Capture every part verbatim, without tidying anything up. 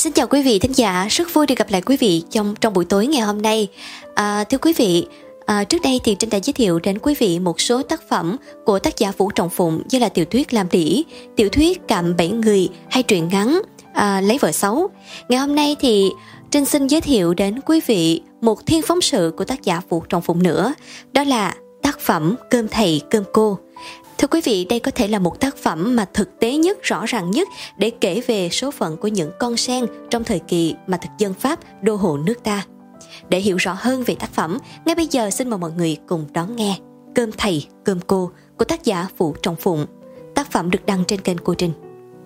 Xin chào quý vị thính giả, rất vui được gặp lại quý vị trong trong buổi tối ngày hôm nay. À, thưa quý vị, à, trước đây thì Trinh đã giới thiệu đến quý vị một số tác phẩm của tác giả Vũ Trọng Phụng như là tiểu thuyết Lam Đỉ, tiểu thuyết Cạm Bẫy Người hay truyện ngắn à, Lấy Vợ Xấu. Ngày hôm nay thì Trinh xin giới thiệu đến quý vị một thiên phóng sự của tác giả Vũ Trọng Phụng nữa, đó là tác phẩm Cơm Thầy Cơm Cô. Thưa quý vị, đây có thể là một tác phẩm mà thực tế nhất, rõ ràng nhất để kể về số phận của những con sen trong thời kỳ mà thực dân Pháp đô hộ nước ta. Để hiểu rõ hơn về tác phẩm, ngay bây giờ xin mời mọi người cùng đón nghe Cơm Thầy Cơm Cô của tác giả Vũ Trọng Phụng. Tác phẩm được đăng trên kênh Cô Trinh.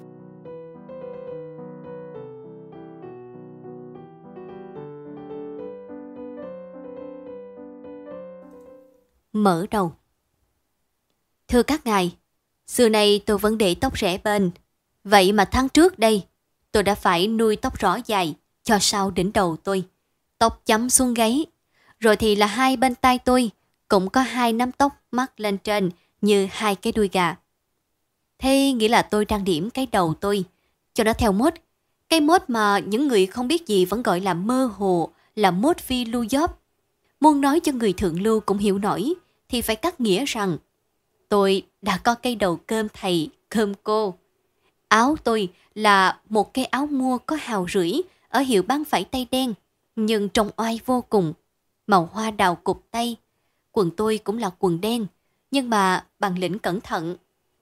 Mở đầu. Thưa các ngài, xưa nay tôi vẫn để tóc rẽ bên. Vậy mà tháng trước đây, tôi đã phải nuôi tóc rõ dài cho sau đỉnh đầu tôi. Tóc chấm xuống gáy. Rồi thì là hai bên tai tôi cũng có hai nắm tóc mắc lên trên như hai cái đuôi gà. Thế nghĩa là tôi trang điểm cái đầu tôi cho nó theo mốt. Cái mốt mà những người không biết gì vẫn gọi là mơ hồ, là mốt phi lưu dóp. Muốn nói cho người thượng lưu cũng hiểu nổi thì phải cắt nghĩa rằng tôi đã có cây đầu cơm thầy, cơm cô. Áo tôi là một cái áo mua có hào rưỡi ở hiệu bán phẩy tay đen, nhưng trông oai vô cùng, màu hoa đào cụp tay. Quần tôi cũng là quần đen, nhưng mà bằng lĩnh cẩn thận.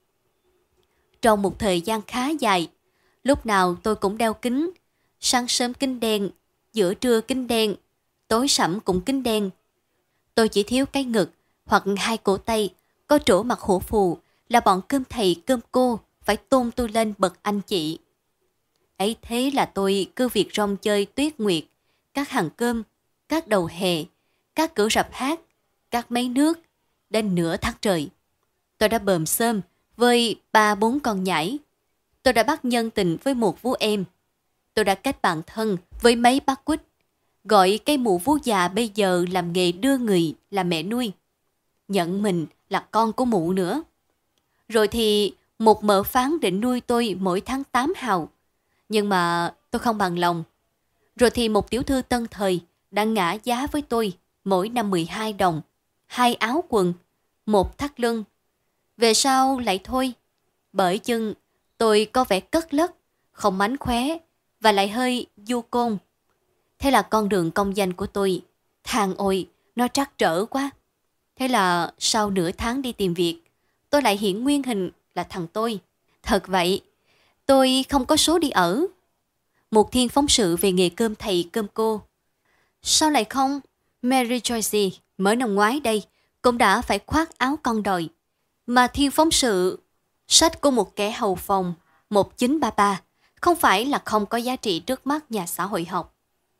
Trong một thời gian khá dài, lúc nào tôi cũng đeo kính, sáng sớm kính đen, giữa trưa kính đen, tối sẫm cũng kính đen. Tôi chỉ thiếu cái ngực hoặc hai cổ tay có chỗ mặt hổ phù là bọn cơm thầy cơm cô phải tôn tôi lên bậc anh chị. Ấy thế là tôi cứ việc rong chơi tuyết nguyệt, các hàng cơm, các đầu hè, các cửa rạp hát, các máy nước, đến nửa tháng trời. Tôi đã bờm xôm với ba bốn con nhãi. Tôi đã bắt nhân tình với một vú em. Tôi đã kết bạn thân với mấy bác quýt, gọi cái mụ vú già bây giờ làm nghề đưa người là mẹ nuôi. Nhận mình là con của mụ nữa. Rồi thì một mợ phán định nuôi tôi mỗi tháng tám hào. Nhưng mà tôi không bằng lòng. Rồi thì một tiểu thư tân thời đã ngã giá với tôi mỗi năm mười hai đồng, hai áo quần, một thắt lưng. Về sau lại thôi, bởi chừng tôi có vẻ cất lất, không mánh khóe và lại hơi du côn. Thế là con đường công danh của tôi, thang ôi, nó trắc trở quá. Thế là sau nửa tháng đi tìm việc, tôi lại hiện nguyên hình là thằng tôi. Thật vậy, tôi không có số đi ở. Một thiên phóng sự về nghề cơm thầy cơm cô. Sao lại không? Mary Joyce mới năm ngoái đây cũng đã phải khoác áo con đòi. Mà thiên phóng sự, sách của một kẻ hầu phòng một chín ba ba, không phải là không có giá trị trước mắt nhà xã hội học.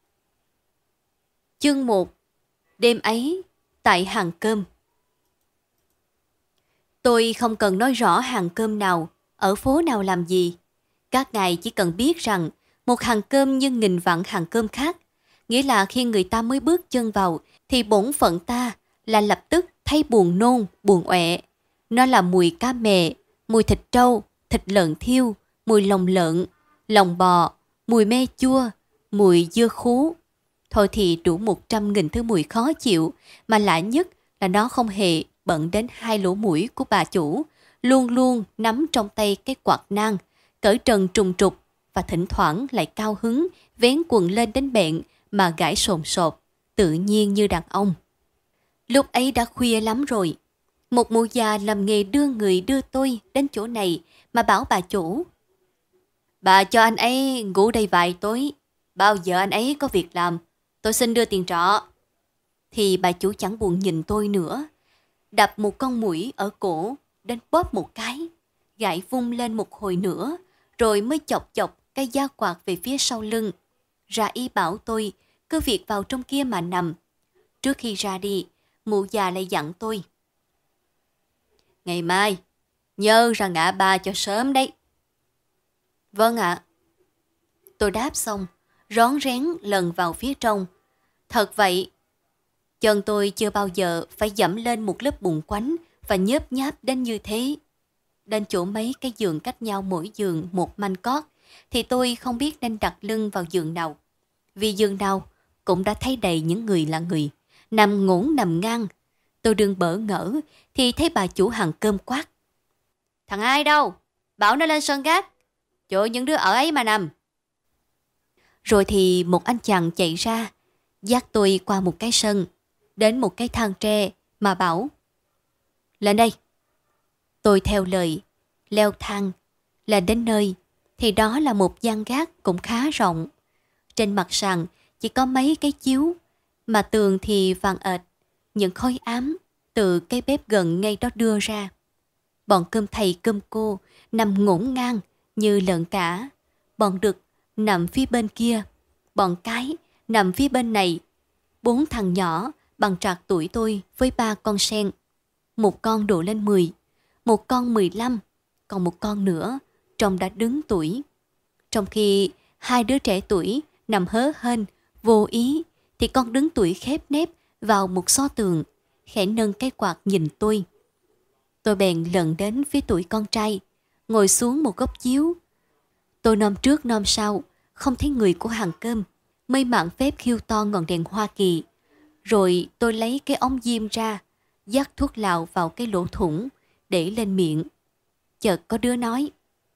Chương một. Đêm ấy tại hàng cơm. Tôi không cần nói rõ hàng cơm nào, ở phố nào làm gì. Các ngài chỉ cần biết rằng một hàng cơm như nghìn vạn hàng cơm khác, nghĩa là khi người ta mới bước chân vào thì bổn phận ta là lập tức thấy buồn nôn, buồn ọe. Nó là mùi cá mè, mùi thịt trâu, thịt lợn thiêu, mùi lòng lợn, lòng bò, mùi me chua, mùi dưa khú. Thôi thì đủ một trăm nghìn thứ mùi khó chịu, mà lạ nhất là nó không hề bận đến hai lỗ mũi của bà chủ, luôn luôn nắm trong tay cái quạt nang, cởi trần trùng trục và thỉnh thoảng lại cao hứng, vén quần lên đến bẹn mà gãi sồn sột, tự nhiên như đàn ông. Lúc ấy đã khuya lắm rồi. Một mụ già làm nghề đưa người đưa tôi đến chỗ này mà bảo bà chủ: "Bà cho anh ấy ngủ đây vài tối, bao giờ anh ấy có việc làm, tôi xin đưa tiền trọ." Thì bà chủ chẳng buồn nhìn tôi nữa, đập một con muỗi ở cổ, đến bóp một cái, gãi vung lên một hồi nữa, rồi mới chọc chọc cái da quạt về phía sau lưng. Ra ý bảo tôi cứ việc vào trong kia mà nằm. Trước khi ra đi, mụ già lại dặn tôi: "Ngày mai, nhớ ra ngã ba cho sớm đấy." "Vâng ạ." Tôi đáp xong, rón rén lần vào phía trong. Thật vậy, chân tôi chưa bao giờ phải dẫm lên một lớp bùn quánh và nhớp nháp đến như thế. Đến chỗ mấy cái giường cách nhau mỗi giường một manh cót, thì tôi không biết nên đặt lưng vào giường nào. Vì giường nào cũng đã thấy đầy những người là người, nằm ngổn nằm ngang. Tôi đừng bỡ ngỡ thì thấy bà chủ hàng cơm quát: "Thằng ai đâu? Bảo nó lên sân gác, chỗ những đứa ở ấy mà nằm." Rồi thì một anh chàng chạy ra, dắt tôi qua một cái sân, đến một cái thang tre mà bảo: "Lên đây." Tôi theo lời, leo thang, lên đến nơi thì đó là một gian gác cũng khá rộng. Trên mặt sàn chỉ có mấy cái chiếu, mà tường thì vàng ệt, những khói ám từ cái bếp gần ngay đó đưa ra. Bọn cơm thầy cơm cô nằm ngổn ngang như lợn cả. Bọn đực nằm phía bên kia, bọn cái nằm phía bên này. Bốn thằng nhỏ bằng trạc tuổi tôi với ba con sen. Một con độ lên mười, một con mười lăm, còn một con nữa trông đã đứng tuổi. Trong khi hai đứa trẻ tuổi nằm hớ hênh, vô ý, thì con đứng tuổi khép nép vào một xó tường, khẽ nâng cái quạt nhìn tôi. Tôi bèn lần đến phía tuổi con trai, ngồi xuống một góc chiếu. Tôi nom trước nom sau, không thấy người của hàng cơm, mới mạn phép khiêu to ngọn đèn Hoa Kỳ. Rồi tôi lấy cái ống diêm ra, dắt thuốc lào vào cái lỗ thủng, để lên miệng. Chợt có đứa nói: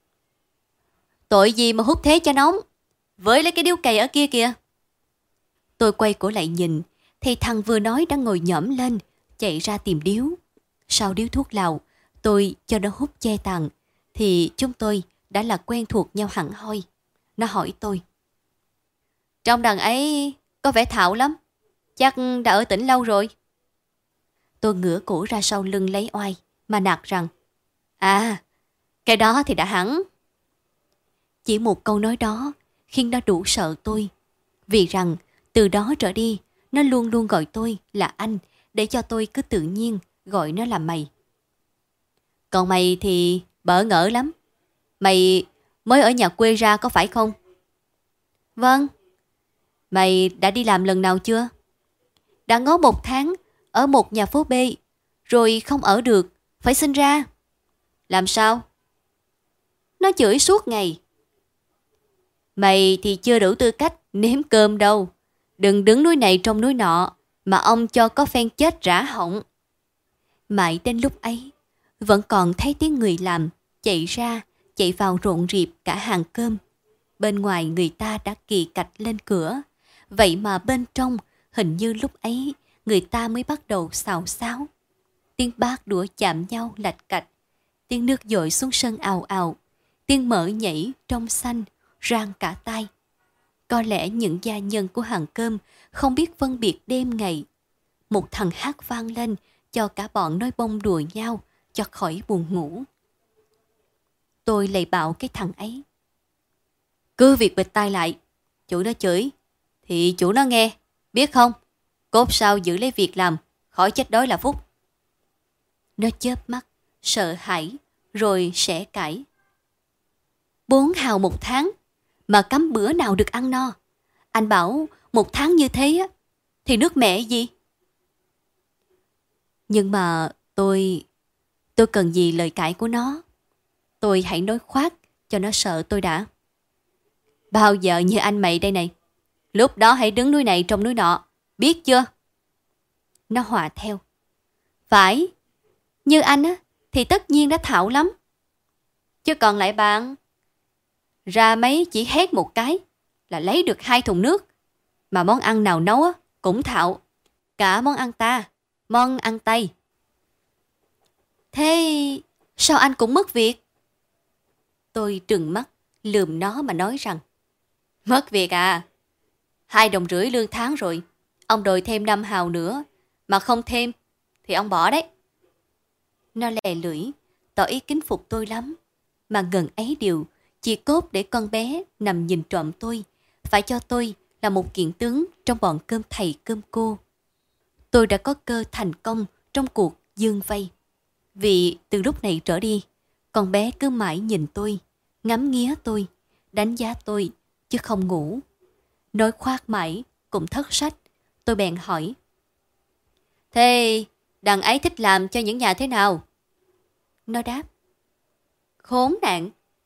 "Tội gì mà hút thế cho nóng, với lấy cái điếu cày ở kia kìa." Tôi quay cổ lại nhìn, thì thằng vừa nói đang ngồi nhõm lên, chạy ra tìm điếu. Sau điếu thuốc lào, tôi cho nó hút che tàn, thì chúng tôi đã là quen thuộc nhau hẳn hoi. Nó hỏi tôi: "Trong đằng ấy có vẻ thạo lắm, chắc đã ở tỉnh lâu rồi." Tôi ngửa cổ ra sau lưng lấy oai, mà nạt rằng: "À, cái đó thì đã hẳn." Chỉ một câu nói đó khiến nó đủ sợ tôi. Vì rằng từ đó trở đi, nó luôn luôn gọi tôi là anh, để cho tôi cứ tự nhiên gọi nó là mày. "Còn mày thì bỡ ngỡ lắm. Mày mới ở nhà quê ra có phải không?" "Vâng." "Mày đã đi làm lần nào chưa?" "Đã ngó một tháng ở một nhà phố B, rồi không ở được, phải xin ra." "Làm sao?" "Nó chửi suốt ngày." "Mày thì chưa đủ tư cách nếm cơm đâu. Đừng đứng núi này trong núi nọ, mà ông cho có phen chết rã họng." Mãi đến lúc ấy, vẫn còn thấy tiếng người làm chạy ra, chạy vào rộn rịp cả hàng cơm. Bên ngoài người ta đã kì cạch lên cửa, vậy mà bên trong hình như lúc ấy người ta mới bắt đầu xào xáo. Tiếng bát đũa chạm nhau lạch cạch, tiếng nước dội xuống sân ào ào, tiếng mỡ nhảy trong xanh rang cả tai. Có lẽ những gia nhân của hàng cơm không biết phân biệt đêm ngày. Một thằng hát vang lên cho cả bọn nói bông đùa nhau cho khỏi buồn ngủ. Tôi lạy bảo cái thằng ấy: "Cứ việc bịt tai lại, chủ nó chửi thì chủ nó nghe, biết không? Cốt sao giữ lấy việc làm, khỏi chết đói là phúc." Nó chớp mắt, sợ hãi, rồi sẽ cãi: "Bốn hào một tháng, mà cắm bữa nào được ăn no. Anh bảo một tháng như thế á, thì nước mẹ gì?" Nhưng mà tôi... Tôi cần gì lời cãi của nó? Tôi hãy nói khoác cho nó sợ tôi đã. "Bao giờ như anh mày đây này, lúc đó hãy đứng núi này trong núi nọ, biết chưa?" Nó hòa theo: "Phải, như anh á, thì tất nhiên đã thạo lắm. Chứ còn lại bạn, ra mấy chỉ hét một cái là lấy được hai thùng nước, mà món ăn nào nấu á cũng thạo, cả món ăn ta, món ăn Tây." "Thế sao anh cũng mất việc?" Tôi trừng mắt lườm nó mà nói rằng: "Mất việc à? Hai đồng rưỡi lương tháng rồi, ông đòi thêm năm hào nữa, mà không thêm thì ông bỏ đấy." Nó lè lưỡi, tỏ ý kính phục tôi lắm, mà ngần ấy điều chỉ cốt để con bé nằm nhìn trộm tôi, phải cho tôi là một kiện tướng trong bọn cơm thầy cơm cô. Tôi đã có cơ thành công trong cuộc giương vây. Vì từ lúc này trở đi, con bé cứ mãi nhìn tôi, ngắm nghía tôi, đánh giá tôi, chứ không ngủ. Nói khoác mãi, cũng thất sách. Tôi bèn hỏi: "Thế đằng ấy thích làm cho những nhà thế nào?" Nó đáp: "Khốn nạn,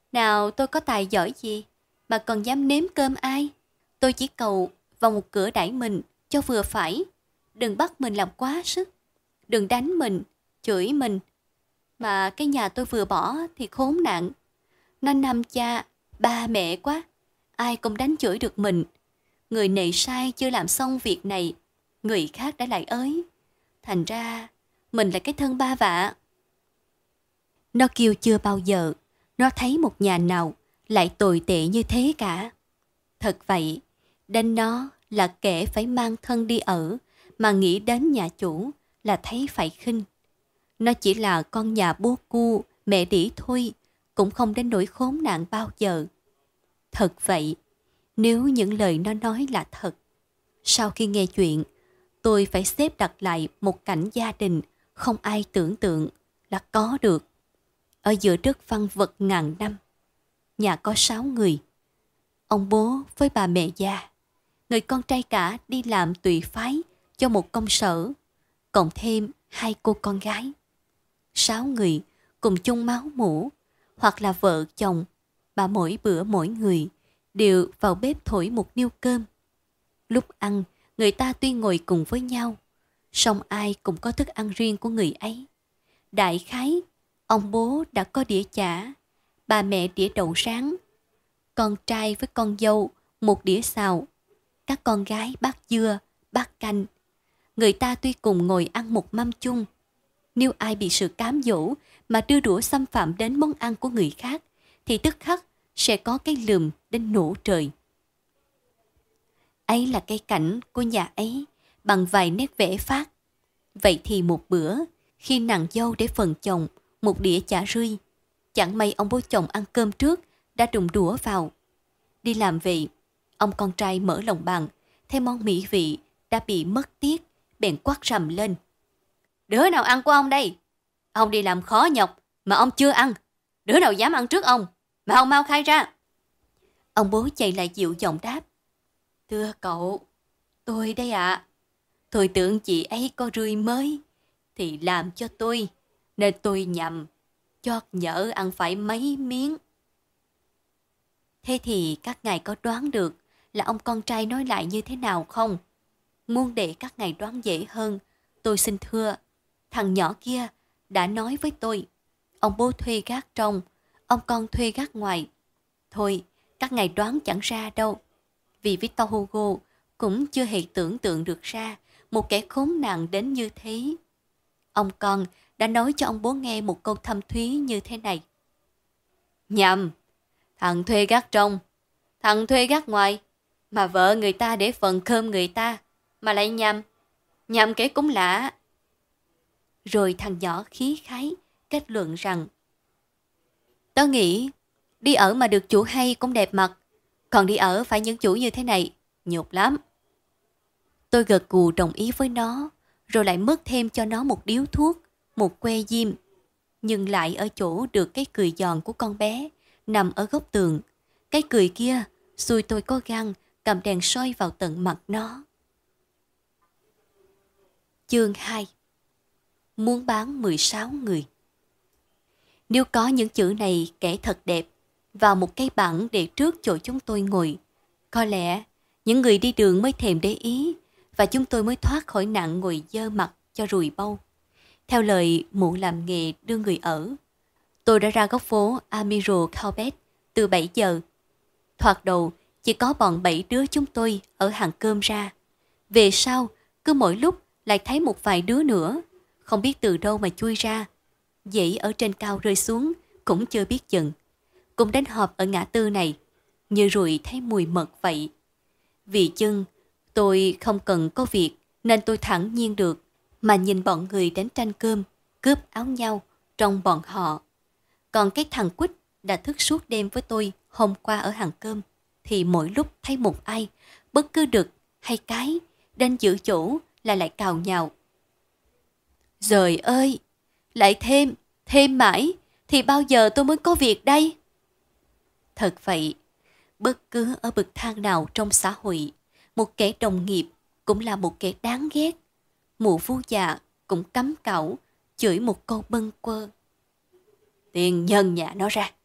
Nào tôi có tài giỏi gì mà còn dám nếm cơm ai? Tôi chỉ cầu vào một cửa đẩy mình cho vừa phải. Đừng bắt mình làm quá sức. Đừng đánh mình, chửi mình. Mà cái nhà tôi vừa bỏ thì khốn nạn. Nó năm cha, ba mẹ quá. Ai cũng đánh chửi được mình. Người này sai chưa làm xong việc này, người khác đã lại ới. Thành ra, mình là cái thân ba vạ. Nó kêu chưa bao giờ, nó thấy một nhà nào lại tồi tệ như thế cả. Thật vậy, đến nó là kẻ phải mang thân đi ở, mà nghĩ đến nhà chủ là thấy phải khinh. Nó chỉ là con nhà bố cu, mẹ đĩ thôi, cũng không đến nỗi khốn nạn bao giờ. Thật vậy, nếu những lời nó nói là thật. Sau khi nghe chuyện, tôi phải xếp đặt lại một cảnh gia đình không ai tưởng tượng là có được. Ở giữa đất văn vật ngàn năm, nhà có sáu người. Ông bố với bà mẹ già, người con trai cả đi làm tùy phái cho một công sở, cộng thêm hai cô con gái. Sáu người cùng chung máu mủ, hoặc là vợ chồng, mà mỗi bữa mỗi người đều vào bếp thổi một niêu cơm. Lúc ăn, người ta tuy ngồi cùng với nhau, song ai cũng có thức ăn riêng của người ấy. Đại khái, ông bố đã có đĩa chả, bà mẹ đĩa đậu rán, con trai với con dâu một đĩa xào, các con gái bát dưa, bát canh. Người ta tuy cùng ngồi ăn một mâm chung, nếu ai bị sự cám dỗ mà đưa đũa xâm phạm đến món ăn của người khác, thì tức khắc sẽ có cái lườm đến nổ trời. Ấy là cái cảnh của nhà ấy bằng vài nét vẽ phát. Vậy thì một bữa, khi nàng dâu để phần chồng một đĩa chả rươi, chẳng may ông bố chồng ăn cơm trước đã đụng đũa vào. Đi làm về, ông con trai mở lòng bàn, thấy món mỹ vị đã bị mất tiết, bèn quát rầm lên: "Đứa nào ăn của ông đây? Ông đi làm khó nhọc mà ông chưa ăn. Đứa nào dám ăn trước ông mà ông mau khai ra." Ông bố chạy lại dịu giọng đáp: "Thưa cậu, tôi đây ạ. À. Tôi tưởng chị ấy có rươi mới thì làm cho tôi, nên tôi nhầm, chót nhỡ ăn phải mấy miếng." Thế thì các ngài có đoán được là ông con trai nói lại như thế nào không? Muốn để các ngài đoán dễ hơn, tôi xin thưa, thằng nhỏ kia đã nói với tôi, ông bố thuê gác trong, ông con thuê gác ngoài. Thôi, các ngài đoán chẳng ra đâu. Vì Victor Hugo cũng chưa hề tưởng tượng được ra một kẻ khốn nạn đến như thế. Ông con đã nói cho ông bố nghe một câu thâm thúy như thế này: "Nhầm, thằng thuê gác trong, thằng thuê gác ngoài, mà vợ người ta để phần cơm người ta, mà lại nhầm, nhầm kẻ cũng lạ." Rồi thằng nhỏ khí khái kết luận rằng: "Tớ nghĩ đi ở mà được chủ hay cũng đẹp mặt, còn đi ở phải những chủ như thế này, nhục lắm." Tôi gật gù đồng ý với nó, rồi lại mớt thêm cho nó một điếu thuốc, một que diêm, nhưng lại ở chỗ được cái cười giòn của con bé nằm ở góc tường. Cái cười kia xui tôi có gan cầm đèn soi vào tận mặt nó. Chương hai. Muốn bán mười sáu người. Nếu có những chữ này kẻ thật đẹp vào một cái bảng để trước chỗ chúng tôi ngồi, có lẽ những người đi đường mới thèm để ý, và chúng tôi mới thoát khỏi nạn ngồi dơ mặt cho ruồi bâu. Theo lời mụ làm nghề đưa người ở, tôi đã ra góc phố Amiral Courbet từ bảy giờ. Thoạt đầu chỉ có bọn bảy đứa chúng tôi ở hàng cơm ra. Về sau, cứ mỗi lúc lại thấy một vài đứa nữa, không biết từ đâu mà chui ra. Dãy ở trên cao rơi xuống cũng chưa biết chừng. Cũng đến họp ở ngã tư này, như ruồi thấy mùi mật vậy. Vì chưng, tôi không cần có việc nên tôi thẳng nhiên được mà nhìn bọn người đến tranh cơm, cướp áo nhau trong bọn họ. Còn cái thằng Quýt đã thức suốt đêm với tôi hôm qua ở hàng cơm, thì mỗi lúc thấy một ai, bất cứ đực hay cái, đến giữ chỗ là lại cào nhào: "Giời ơi, lại thêm, thêm mãi, thì bao giờ tôi mới có việc đây?" Thật vậy, bất cứ ở bậc thang nào trong xã hội, một kẻ đồng nghiệp cũng là một kẻ đáng ghét. Mụ vú già cũng cấm cẩu, chửi một câu bâng quơ: "Tiền nhân nhà nó ra,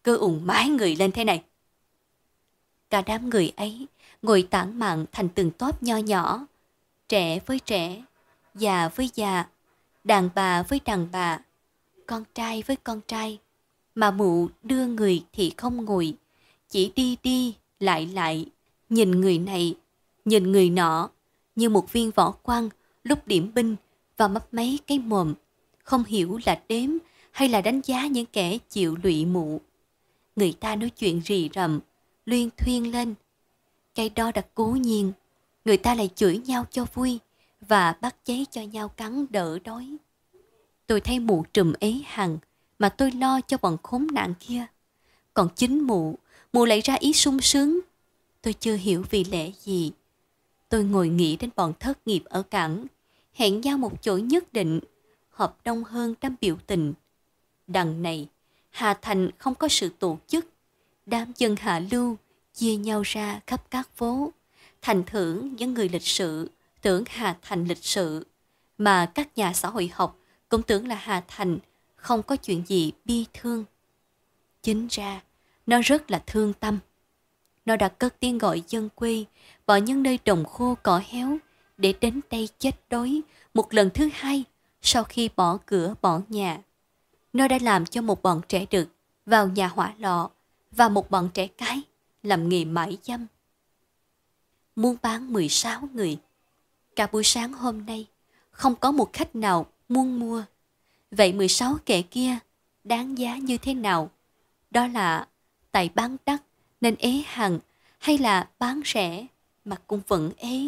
cứ ùn mái người lên thế này. Cả đám người ấy ngồi tản mạn thành từng tốp nho nhỏ, trẻ với trẻ, già với già, đàn bà với đàn bà, con trai với con trai, mà mụ đưa người thì không ngồi, chỉ đi đi lại lại, nhìn người này, nhìn người nọ, như một viên võ quan lúc điểm binh và mấp mấy cái mồm, không hiểu là đếm hay là đánh giá những kẻ chịu lụy mụ. Người ta nói chuyện rì rầm, luyên thuyên lên. Cái đó đã cố nhiên, người ta lại chửi nhau cho vui và bắt cháy cho nhau cắn đỡ đói. Tôi thấy mụ trùm ế hằng mà tôi lo cho bọn khốn nạn kia. Còn chính mụ, mụ lại ra ý sung sướng. Tôi chưa hiểu vì lẽ gì. Tôi ngồi nghĩ đến bọn thất nghiệp ở cảng, hẹn nhau một chỗ nhất định, họp đông hơn đám biểu tình. Đằng này, Hà Thành không có sự tổ chức. Đám dân hạ lưu chia nhau ra khắp các phố. Thành thử những người lịch sự tưởng Hà Thành lịch sự, mà các nhà xã hội học cũng tưởng là Hà Thành không có chuyện gì bi thương. Chính ra, nó rất là thương tâm. Nó đã cất tiếng gọi dân quê bỏ những nơi đồng khô cỏ héo để đến đây chết đói một lần thứ hai sau khi bỏ cửa bỏ nhà. Nó đã làm cho một bọn trẻ đực vào nhà hỏa lò và một bọn trẻ cái làm nghề mãi dâm. Muốn bán mười sáu người. Cả buổi sáng hôm nay không có một khách nào muốn mua. Vậy mười sáu kẻ kia đáng giá như thế nào? Đó là tại bán đắt nên ế hằng, hay là bán rẻ mà cũng vẫn ế?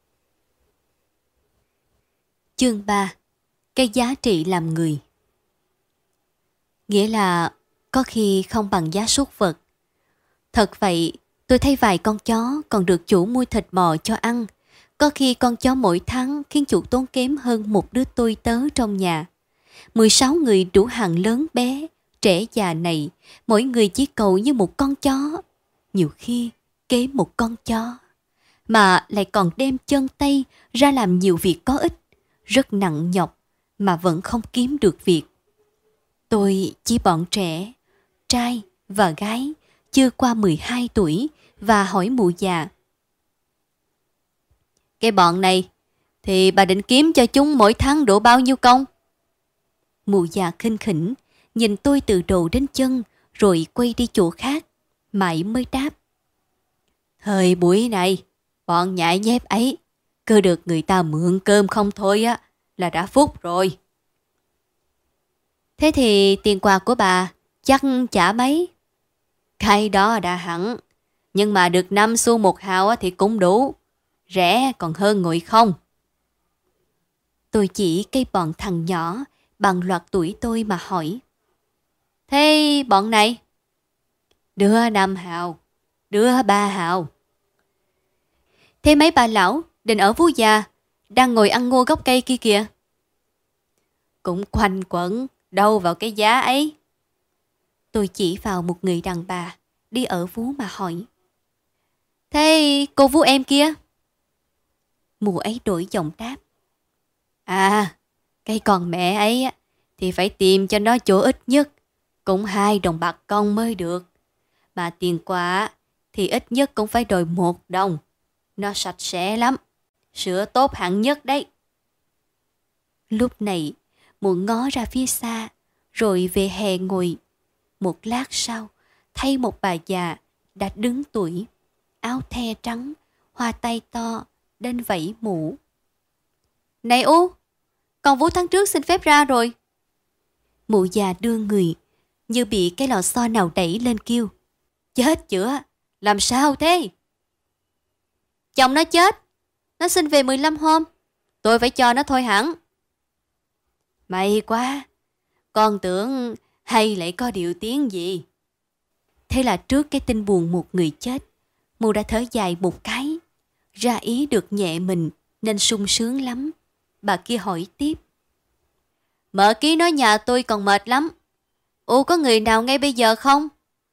Chương ba. Cái giá trị làm người. Nghĩa là có khi không bằng giá súc vật. Thật vậy, tôi thấy vài con chó còn được chủ mua thịt bò cho ăn. Có khi con chó mỗi tháng khiến chủ tốn kém hơn một đứa tôi tớ trong nhà. mười sáu người đủ hàng lớn bé, trẻ già này, mỗi người chỉ cầu như một con chó. Nhiều khi kế một con chó, mà lại còn đem chân tay ra làm nhiều việc có ích, rất nặng nhọc, mà vẫn không kiếm được việc. Tôi chỉ bọn trẻ, trai và gái, chưa qua mười hai tuổi, và hỏi mụ già: cái bọn này, thì bà định kiếm cho chúng mỗi tháng đổ bao nhiêu công? Mụ già khinh khỉnh, nhìn tôi từ đầu đến chân, rồi quay đi chỗ khác, mãi mới đáp: thời buổi này, bọn nhãi nhép ấy, cứ được người ta mượn cơm không thôi á, là đã phúc rồi. Thế thì tiền quà của bà chắc trả mấy? Cái đó đã hẳn, nhưng mà được năm xu một hào thì cũng đủ. Rẻ còn hơn ngồi không. Tôi chỉ cây bọn thằng nhỏ bằng loạt tuổi tôi mà hỏi: thế bọn này? Đưa năm hào, đưa ba hào. Thế mấy bà lão định ở Phú Già đang ngồi ăn ngô gốc cây kia kìa? Cũng quanh quẩn đâu vào cái giá ấy. Tôi chỉ vào một người đàn bà đi ở vú mà hỏi: thế cô vú em kia? Mụ ấy đổi giọng đáp: à, cái con mẹ ấy thì phải tìm cho nó chỗ ít nhất cũng hai đồng bạc công mới được. Mà tiền quà thì ít nhất cũng phải đòi một đồng. Nó sạch sẽ lắm, sữa tốt hạng nhất đấy. Lúc này, mụ ngó ra phía xa, rồi về hè ngồi. Một lát sau, thấy một bà già đã đứng tuổi, áo the trắng, hoa tay to, đến vẫy mũ. Này U, con Vũ tháng trước xin phép ra rồi. Mụ già đưa người, như bị cái lò xo nào đẩy lên kêu: chết chữa, làm sao thế? Chồng nó chết, nó xin về mười lăm hôm, tôi phải cho nó thôi hẳn. May quá, con tưởng hay lại có điều tiếng gì. Thế là trước cái tin buồn một người chết, mụ đã thở dài một cái, ra ý được nhẹ mình nên sung sướng lắm. Bà kia hỏi tiếp: mợ ký nói nhà tôi còn mệt lắm, U có người nào ngay bây giờ không?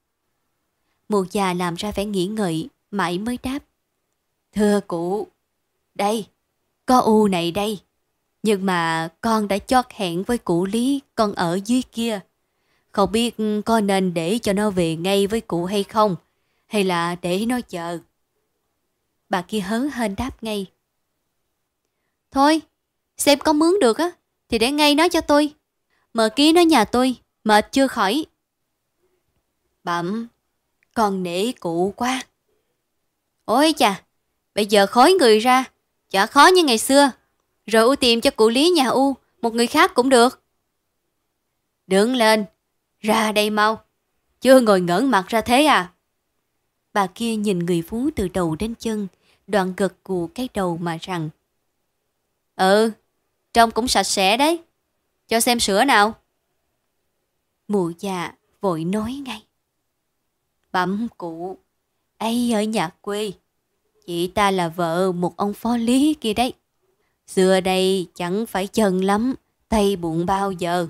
Mụ già làm ra vẻ nghĩ ngợi, mãi mới đáp: thưa cụ, đây, có U này đây. Nhưng mà con đã chót hẹn với cụ Lý, con ở dưới kia. Không biết có nên để cho nó về ngay với cụ hay không, hay là để nó chờ. Bà kia hớn hênh đáp ngay. Thôi, xem có mướn được á, thì để ngay nó cho tôi. Mờ ký nó nhà tôi, mệt chưa khỏi. Bẩm, con nể cụ quá. Ôi chà, bây giờ khói người ra, chả khó như ngày xưa. Rồi U tìm cho cụ Lý nhà U, một người khác cũng được. Đứng lên, ra đây mau. Chưa ngồi ngẩn mặt ra thế à? Bà kia nhìn người Phú từ đầu đến chân, đoạn gật gù cái đầu mà rằng. Ừ, trông cũng sạch sẽ đấy. Cho xem sữa nào. Mụ già vội nói ngay. Bẩm cụ, ấy ở nhà quê, chị ta là vợ một ông phó lý kia đấy. Xưa đây chẳng phải chân lắm, tay bụng bao giờ.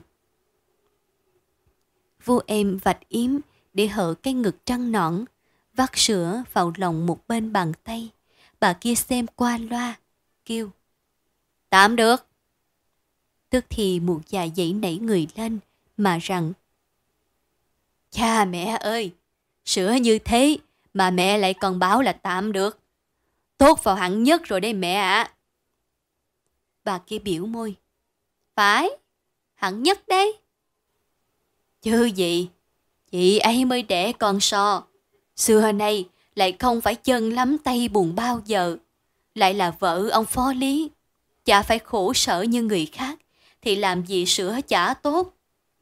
Vua em vạch yếm để hở cái ngực trăng nõn, vắt sữa vào lòng một bên bàn tay. Bà kia xem qua loa, kêu. Tạm được. Tức thì mụ già dậy nảy người lên, mà rằng. Cha mẹ ơi, sữa như thế mà mẹ lại còn bảo là tạm được. Tốt vào hạng nhất rồi đây mẹ ạ. À. Bà kia biểu môi. Phải, hạng nhất đấy. Chứ gì, chị ấy mới đẻ con so. Xưa nay lại không phải chân lắm tay buồn bao giờ. Lại là vợ ông phó lý. Chả phải khổ sở như người khác, thì làm gì sữa chả tốt.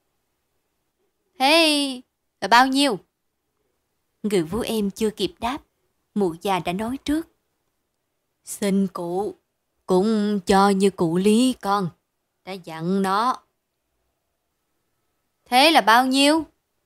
Hey, là bao nhiêu? Người vú em chưa kịp đáp, mụ già đã nói trước. Xin cụ, cũng cho như cụ Lý con, đã dặn nó. Thế là bao nhiêu?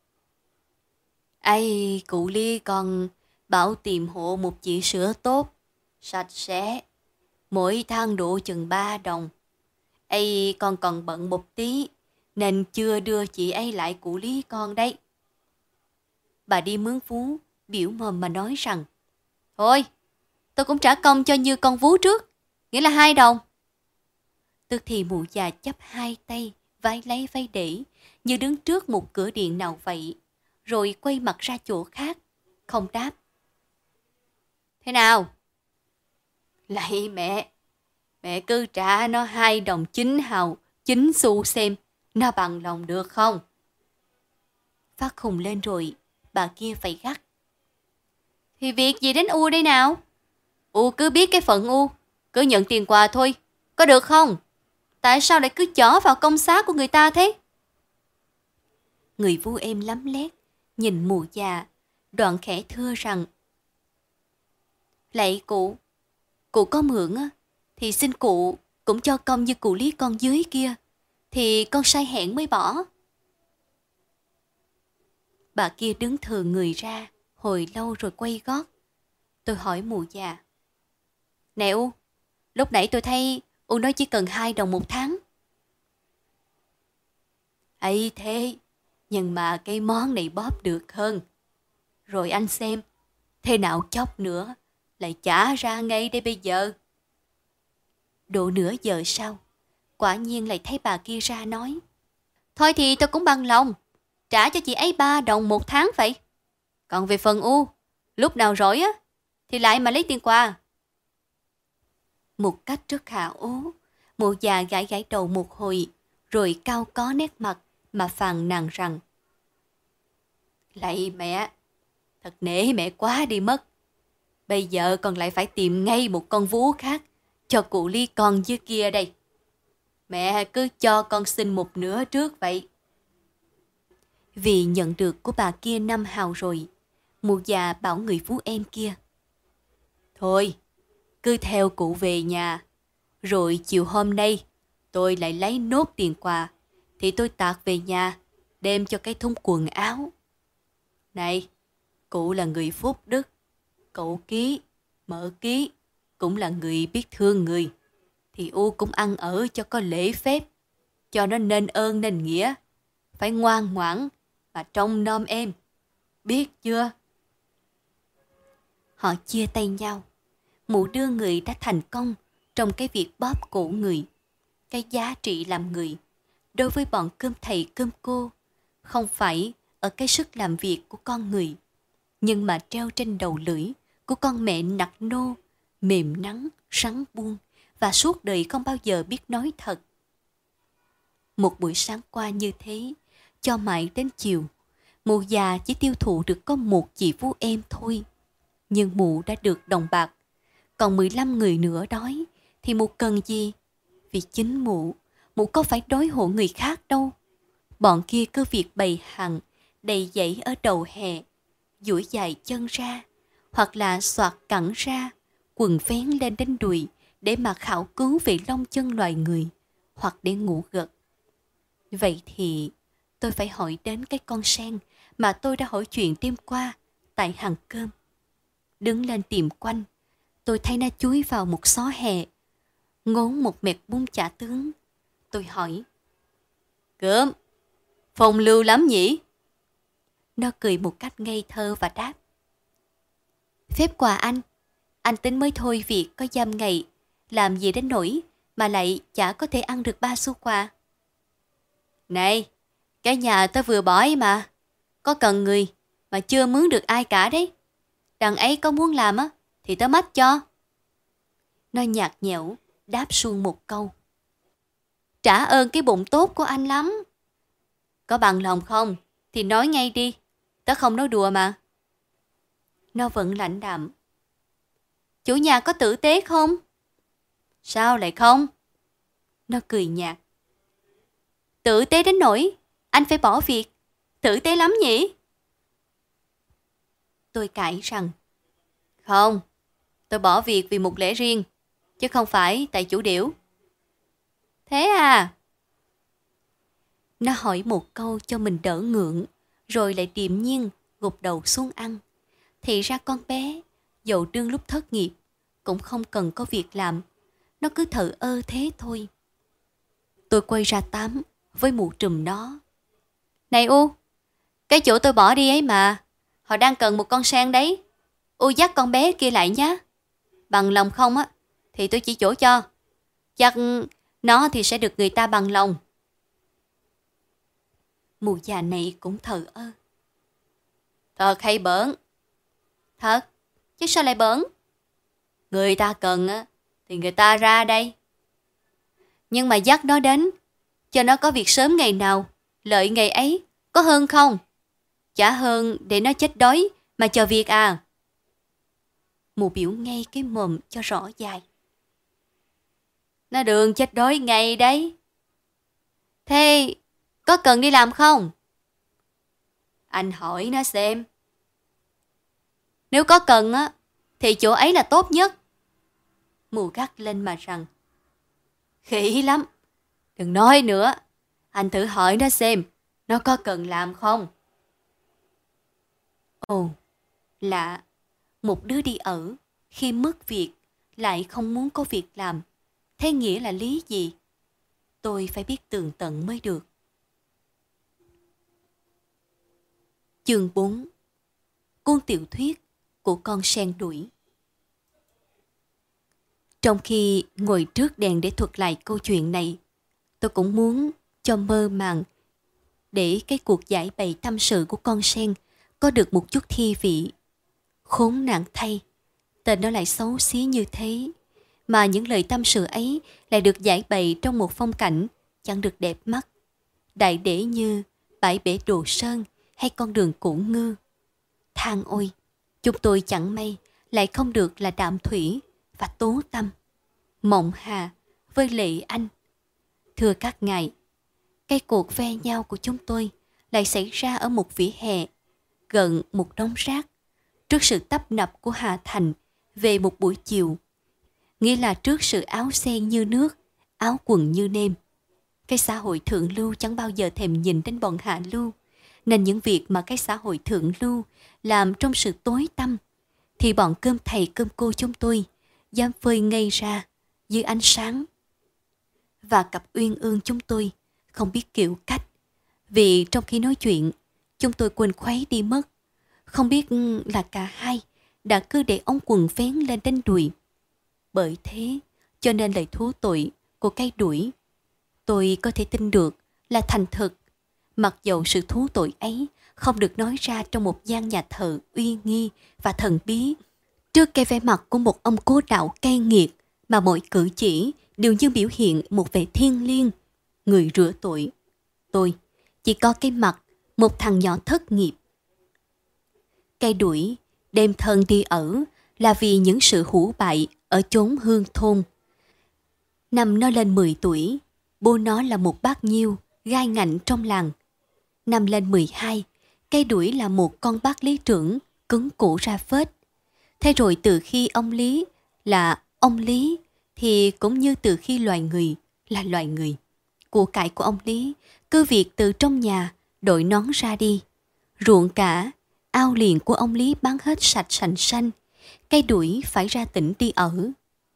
Ây, cụ Lý con bảo tìm hộ một chị sữa tốt, sạch sẽ, mỗi thang độ chừng ba đồng. Ây, con còn bận một tí, nên chưa đưa chị ấy lại cụ Lý con đấy. Bà đi mướn Phú, biểu mồm mà nói rằng. Thôi, tôi cũng trả công cho như con vú trước, nghĩa là hai đồng. Tức thì mụ già chắp hai tay, vai lấy vai để, như đứng trước một cửa điện nào vậy, rồi quay mặt ra chỗ khác, không đáp. Thế nào? Lạy mẹ, mẹ cứ trả nó hai đồng chín hào, chín xu xem, nó bằng lòng được không? Phát khùng lên rồi, bà kia phải gắt. Thì việc gì đến U đây nào? U cứ biết cái phận U, cứ nhận tiền quà thôi, có được không? Tại sao lại cứ chỏ vào công xá của người ta thế? Người vú em lắm lét, nhìn mụ già, đoạn khẽ thưa rằng. Lạy cụ, cụ có mượn á, thì xin cụ cũng cho công như cụ Lý con dưới kia, thì con sai hẹn mới bỏ. Bà kia đứng thừ người ra, hồi lâu rồi quay gót. Tôi hỏi mụ già. Nè U, lúc nãy tôi thấy U nói chỉ cần hai đồng một tháng. Ấy thế, nhưng mà cái món này bóp được hơn. Rồi anh xem, thế nào chốc nữa, lại trả ra ngay đây bây giờ. Độ nửa giờ sau, quả nhiên lại thấy bà kia ra nói. Thôi thì tôi cũng bằng lòng, trả cho chị ấy ba đồng một tháng vậy. Còn về phần U, lúc nào rỗi á, thì lại mà lấy tiền quà. Một cách rất khả ố, mụ già gãi gãi đầu một hồi, rồi cau có nét mặt mà phàn nàn rằng. Lạy mẹ, thật nể mẹ quá đi mất. Bây giờ con lại phải tìm ngay một con vú khác cho cụ Lý con dưới kia đây. Mẹ cứ cho con xin một nửa trước vậy. Vì nhận được của bà kia năm hào rồi, mụ già bảo người phú em kia. Thôi, cứ theo cụ về nhà, rồi chiều hôm nay tôi lại lấy nốt tiền quà, thì tôi tạt về nhà, đem cho cái thúng quần áo. Này, cụ là người phúc đức, cậu Ký, Mợ Ký cũng là người biết thương người, thì U cũng ăn ở cho có lễ phép, cho nó nên ơn nên nghĩa, phải ngoan ngoãn và trông nom em, biết chưa? Họ chia tay nhau, mụ đưa người đã thành công trong cái việc bóp cổ người, cái giá trị làm người. Đối với bọn cơm thầy cơm cô, không phải ở cái sức làm việc của con người, nhưng mà treo trên đầu lưỡi của con mẹ nặc nô, mềm nắng, rắn buông và suốt đời không bao giờ biết nói thật. Một buổi sáng qua như thế, cho mãi đến chiều, mụ già chỉ tiêu thụ được có một chị phú em thôi. Nhưng mụ đã được đồng bạc, còn mười lăm người nữa đói, thì mụ cần gì? Vì chính mụ, mụ có phải đói hộ người khác đâu. Bọn kia cứ việc bày hàng, đầy dãy ở đầu hè, duỗi dài chân ra, hoặc là xoạc cẳng ra, quần vén lên đến đùi để mà khảo cứu về lông chân loài người, hoặc để ngủ gật. Vậy thì tôi phải hỏi đến cái con sen mà tôi đã hỏi chuyện đêm qua tại hàng cơm. Đứng lên tìm quanh, tôi thấy nó chúi vào một xó hè, ngốn một mẹt bún chả tướng. Tôi hỏi: Cơm, phong lưu lắm nhỉ? Nó cười một cách ngây thơ và đáp: Phép quà anh, anh tính mới thôi việc có dăm ngày, làm gì đến nỗi mà lại chả có thể ăn được ba xu quà. Này, cái nhà tớ vừa bỏ ấy mà, có cần người mà chưa mướn được ai cả đấy. Đằng ấy có muốn làm á thì tớ mách cho. Nó nhạt nhẽo đáp suông một câu: Trả ơn cái bụng tốt của anh lắm. Có bằng lòng không thì nói ngay đi, tớ không nói đùa mà. Nó vẫn lãnh đạm: Chủ nhà có tử tế không? Sao lại không? Nó cười nhạt: Tử tế đến nỗi anh phải bỏ việc, tử tế lắm nhỉ? Tôi cãi rằng: Không, tôi bỏ việc vì một lẽ riêng, chứ không phải tại chủ điểu. Thế à? Nó hỏi một câu cho mình đỡ ngượng, rồi lại điềm nhiên gục đầu xuống ăn. Thì ra con bé, dẫu đương lúc thất nghiệp, cũng không cần có việc làm. Nó cứ thờ ơ thế thôi. Tôi quay ra tám với mụ trùm nó: Này U, cái chỗ tôi bỏ đi ấy mà, họ đang cần một con sen đấy. U dắt con bé kia lại nhé. Bằng lòng không á, thì tôi chỉ chỗ cho. Chắc nó thì sẽ được người ta bằng lòng. Mụ già này cũng thờ ơ: Thật hay bỡn? Thật, chứ sao lại bỡn? Người ta cần á, thì người ta ra đây. Nhưng mà dắt nó đến, cho nó có việc sớm ngày nào, lợi ngày ấy, có hơn không? Chả hơn để nó chết đói mà chờ việc à? Mụ biểu ngay cái mồm cho rõ dài: Nó đường chết đói ngày đấy. Thế có cần đi làm không? Anh hỏi nó xem. Nếu có cần á, thì chỗ ấy là tốt nhất. Mụ gắt lên mà rằng: Khỉ lắm, đừng nói nữa. Anh thử hỏi nó xem, nó có cần làm không? Ồ, lạ, một đứa đi ở, khi mất việc, lại không muốn có việc làm. Thế nghĩa là lý gì? Tôi phải biết tường tận mới được. Chương bốn. Cuốn tiểu thuyết của con sen đuổi. Trong khi ngồi trước đèn để thuật lại câu chuyện này, tôi cũng muốn cho mơ màng để cái cuộc giải bày tâm sự của con sen có được một chút thi vị. Khốn nạn thay, tên nó lại xấu xí như thế, mà những lời tâm sự ấy lại được giải bày trong một phong cảnh chẳng được đẹp mắt, đại để như bãi bể Đồ Sơn hay con đường Củ Ngư. Than ôi, chúng tôi chẳng may lại không được là Đạm Thủy và Tố Tâm, Mộng Hà với Lệ Anh. Thưa các ngài, cái cuộc ve nhau của chúng tôi lại xảy ra ở một vỉa hè gần một đống rác, trước sự tấp nập của Hà Thành về một buổi chiều, nghĩa là trước sự áo sen như nước, áo quần như nêm. Cái xã hội thượng lưu chẳng bao giờ thèm nhìn đến bọn hạ lưu, nên những việc mà cái xã hội thượng lưu làm trong sự tối tăm thì bọn cơm thầy cơm cô chúng tôi dám phơi ngay ra dưới ánh sáng. Và cặp uyên ương chúng tôi không biết kiểu cách, vì trong khi nói chuyện chúng tôi quên khuấy đi mất. Không biết là cả hai đã cứ để ống quần vén lên đến đùi. Bởi thế cho nên lời thú tội của cái đuổi tôi có thể tin được là thành thực, Mặc dầu sự thú tội ấy không được nói ra trong một gian nhà thờ uy nghi và thần bí, trước cái vẻ mặt của một ông cố đạo cay nghiệt mà mọi cử chỉ đều như biểu hiện một vẻ thiêng liêng, người rửa tội, tôi chỉ có cái mặt một thằng nhỏ thất nghiệp. Cây đuổi đem thân đi ở là vì những sự hủ bại ở chốn hương thôn. Năm nó lên mười tuổi, bố nó là một bác nhiêu, gai ngạnh trong làng. Năm lên mười hai, cây đuổi là một con bác lý trưởng, cứng củ ra phết. Thế rồi từ khi ông Lý là ông Lý, thì cũng như từ khi loài người là loài người. Của cải của ông Lý cứ việc từ trong nhà đội nón ra đi. Ruộng cả, ao liền của ông Lý bán hết sạch sành xanh. Cây đuổi phải ra tỉnh đi ở.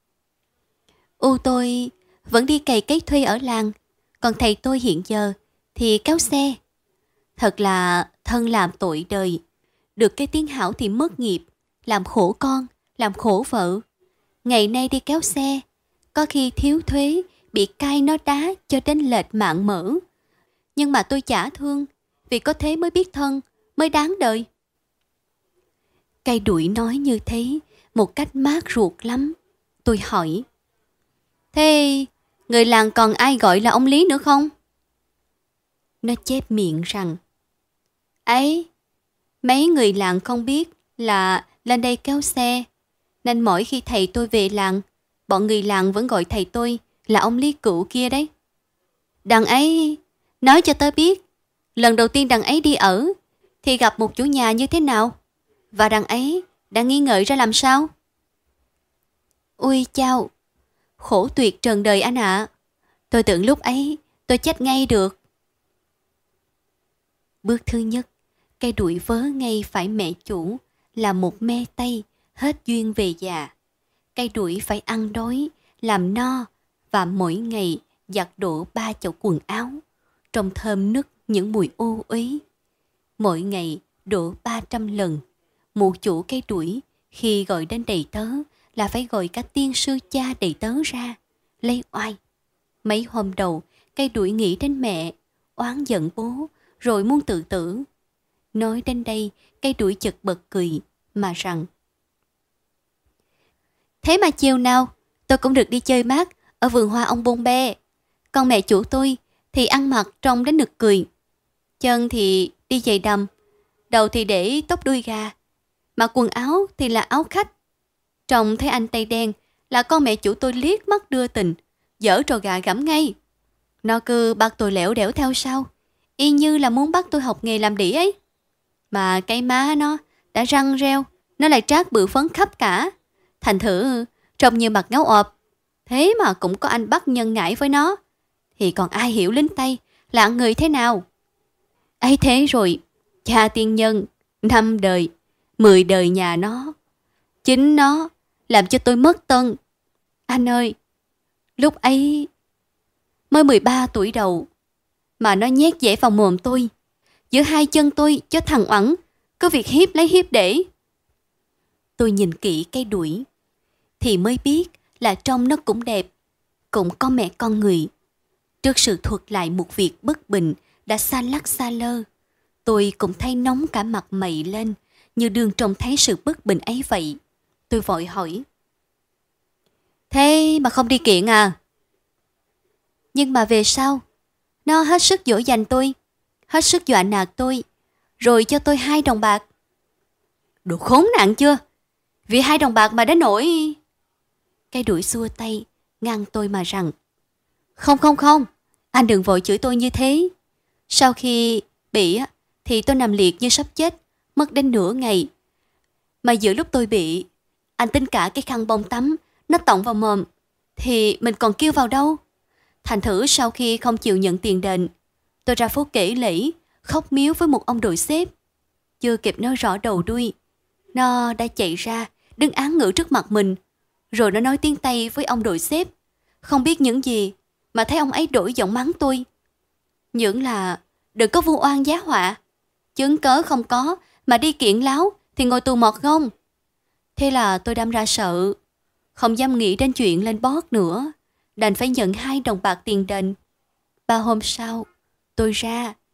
U tôi vẫn đi cày cấy thuê ở làng, còn thầy tôi hiện giờ thì kéo xe. Thật là thân làm tội đời, được cái tiếng hảo thì mất nghiệp, làm khổ con, làm khổ vợ. Ngày nay đi kéo xe, có khi thiếu thuế, bị cai nó đá cho đến lệch mạng mỡ. Nhưng mà tôi chả thương, vì có thế mới biết thân, mới đáng đời. Cây đuổi nói như thế, một cách mát ruột lắm. Tôi hỏi, thế người làng còn ai gọi là ông Lý nữa không? Nó chép miệng rằng, ấy, mấy người làng không biết là lên đây kéo xe, nên mỗi khi thầy tôi về làng, bọn người làng vẫn gọi thầy tôi là ông Lý Cửu kia đấy. Đằng ấy, nói cho tớ biết, lần đầu tiên đằng ấy đi ở, thì gặp một chủ nhà như thế nào? Và đằng ấy đã nghi ngợi ra làm sao? Ui chao, khổ tuyệt trần đời anh ạ. À. Tôi tưởng lúc ấy tôi chết ngay được. Bước thứ nhất, cây đuổi vớ ngay phải mẹ chủ là một me tây hết duyên về già. Cây đuổi phải ăn đói, làm no và mỗi ngày giặt đổ ba chậu quần áo, trong thơm nức những mùi ô uế. Mỗi ngày đổ ba trăm lần. Mụ chủ cây đuổi khi gọi đến đầy tớ là phải gọi cả tiên sư cha đầy tớ ra, lấy oai. Mấy hôm đầu, cây đuổi nghĩ đến mẹ, oán giận bố, rồi muốn tự tử. Nói đến đây, cây đuổi chợt bật cười, mà rằng, thế mà chiều nào, tôi cũng được đi chơi mát ở vườn hoa ông Bôn Be. Còn mẹ chủ tôi thì ăn mặc trông đến nực cười. Chân thì đi giày đầm, đầu thì để tóc đuôi gà, mà quần áo thì là áo khách. Trông thấy anh Tây đen là con mẹ chủ tôi liếc mắt đưa tình, dở trò gà gẫm ngay. Nó cứ bắt tôi lẻo đẻo theo sau, y như là muốn bắt tôi học nghề làm đĩ ấy. Mà cái má nó đã răng reo, nó lại trát bự phấn khắp cả. Thành thử trông như mặt ngáo ọp. Thế mà cũng có anh bắt nhân ngại với nó, thì còn ai hiểu lính Tây là người thế nào. Ấy thế rồi, cha tiên nhân, năm đời, mười đời nhà nó, chính nó làm cho tôi mất tân. Anh ơi, lúc ấy mới mười ba tuổi đầu, mà nó nhét dễ vào mồm tôi, giữa hai chân tôi cho thằng Oẵn, có việc hiếp lấy hiếp để. Tôi nhìn kỹ cây đuổi, thì mới biết là trông nó cũng đẹp, cũng có mẹ con người. Trước sự thuật lại một việc bất bình đã xa lắc xa lơ, tôi cũng thấy nóng cả mặt mày lên, như đương trông thấy sự bất bình ấy vậy. Tôi vội hỏi, thế mà không đi kiện à? Nhưng mà về sau, nó hết sức dỗ dành tôi, hết sức dọa nạt tôi, rồi cho tôi hai đồng bạc. Đồ khốn nạn chưa? Vì hai đồng bạc mà đến nỗi... Cây đuổi xua tay, ngăn tôi mà rằng, không không không, anh đừng vội chửi tôi như thế. Sau khi bị thì tôi nằm liệt như sắp chết, mất đến nửa ngày. Mà giữa lúc tôi bị, anh tính cả cái khăn bông tắm nó tọng vào mồm, thì mình còn kêu vào đâu. Thành thử sau khi không chịu nhận tiền đền, tôi ra phố kể lễ, khóc miếu với một ông đội xếp. Chưa kịp nói rõ đầu đuôi, nó đã chạy ra, đứng án ngữ trước mặt mình. Rồi nó nói tiếng Tây với ông đội xếp, không biết những gì mà thấy ông ấy đổi giọng mắng tôi. Những là đừng có vu oan giá họa, chứng cớ không có mà đi kiện láo thì ngồi tù mọt gông. Thế là tôi đâm ra sợ, không dám nghĩ đến chuyện lên bót nữa, đành phải nhận hai đồng bạc tiền đền. Ba hôm sau tôi ra,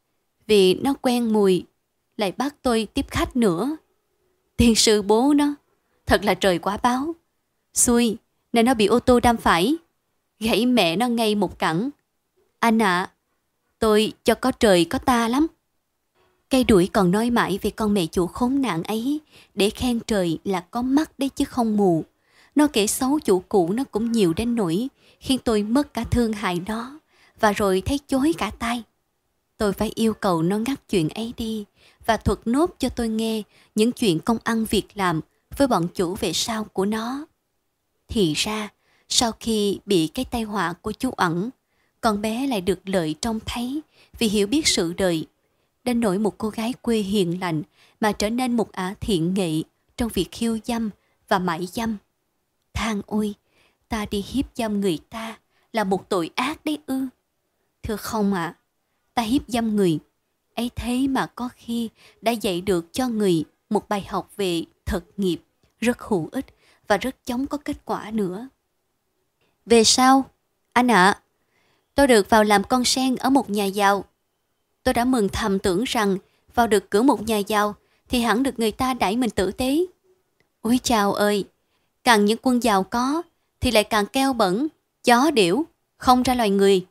vì nó quen mùi, lại bắt tôi tiếp khách nữa. Tiên sư bố nó, thật là trời quá báo. Xui, nên nó bị ô tô đâm phải, gãy mẹ nó ngay một cẳng. Anh ạ, à, tôi cho có trời có ta lắm. Cây đuổi còn nói mãi về con mẹ chủ khốn nạn ấy, để khen trời là có mắt đấy chứ không mù. Nó kể xấu chủ cũ nó cũng nhiều đến nỗi khiến tôi mất cả thương hại nó, và rồi thấy chối cả tay. Tôi phải yêu cầu nó ngắt chuyện ấy đi và thuật nốt cho tôi nghe những chuyện công ăn việc làm với bọn chủ về sau của nó. Thì ra, sau khi bị cái tai họa của chú ẩn, con bé lại được lợi trông thấy vì hiểu biết sự đời. Đến nỗi một cô gái quê hiền lành mà trở nên một ả thiện nghệ trong việc khiêu dâm và mại dâm. Than ôi, ta đi hiếp dâm người ta là một tội ác đấy ư? Thưa không ạ, à, ta hiếp dâm người, ấy thế mà có khi đã dạy được cho người một bài học về thật nghiệp, rất hữu ích và rất chóng có kết quả nữa. Về sau, anh ạ, à, tôi được vào làm con sen ở một nhà giàu. Tôi đã mừng thầm tưởng rằng vào được cửa một nhà giàu thì hẳn được người ta đãi mình tử tế. Ôi chào ơi, càng những quân giàu có thì lại càng keo bẩn, chó điểu, không ra loài người.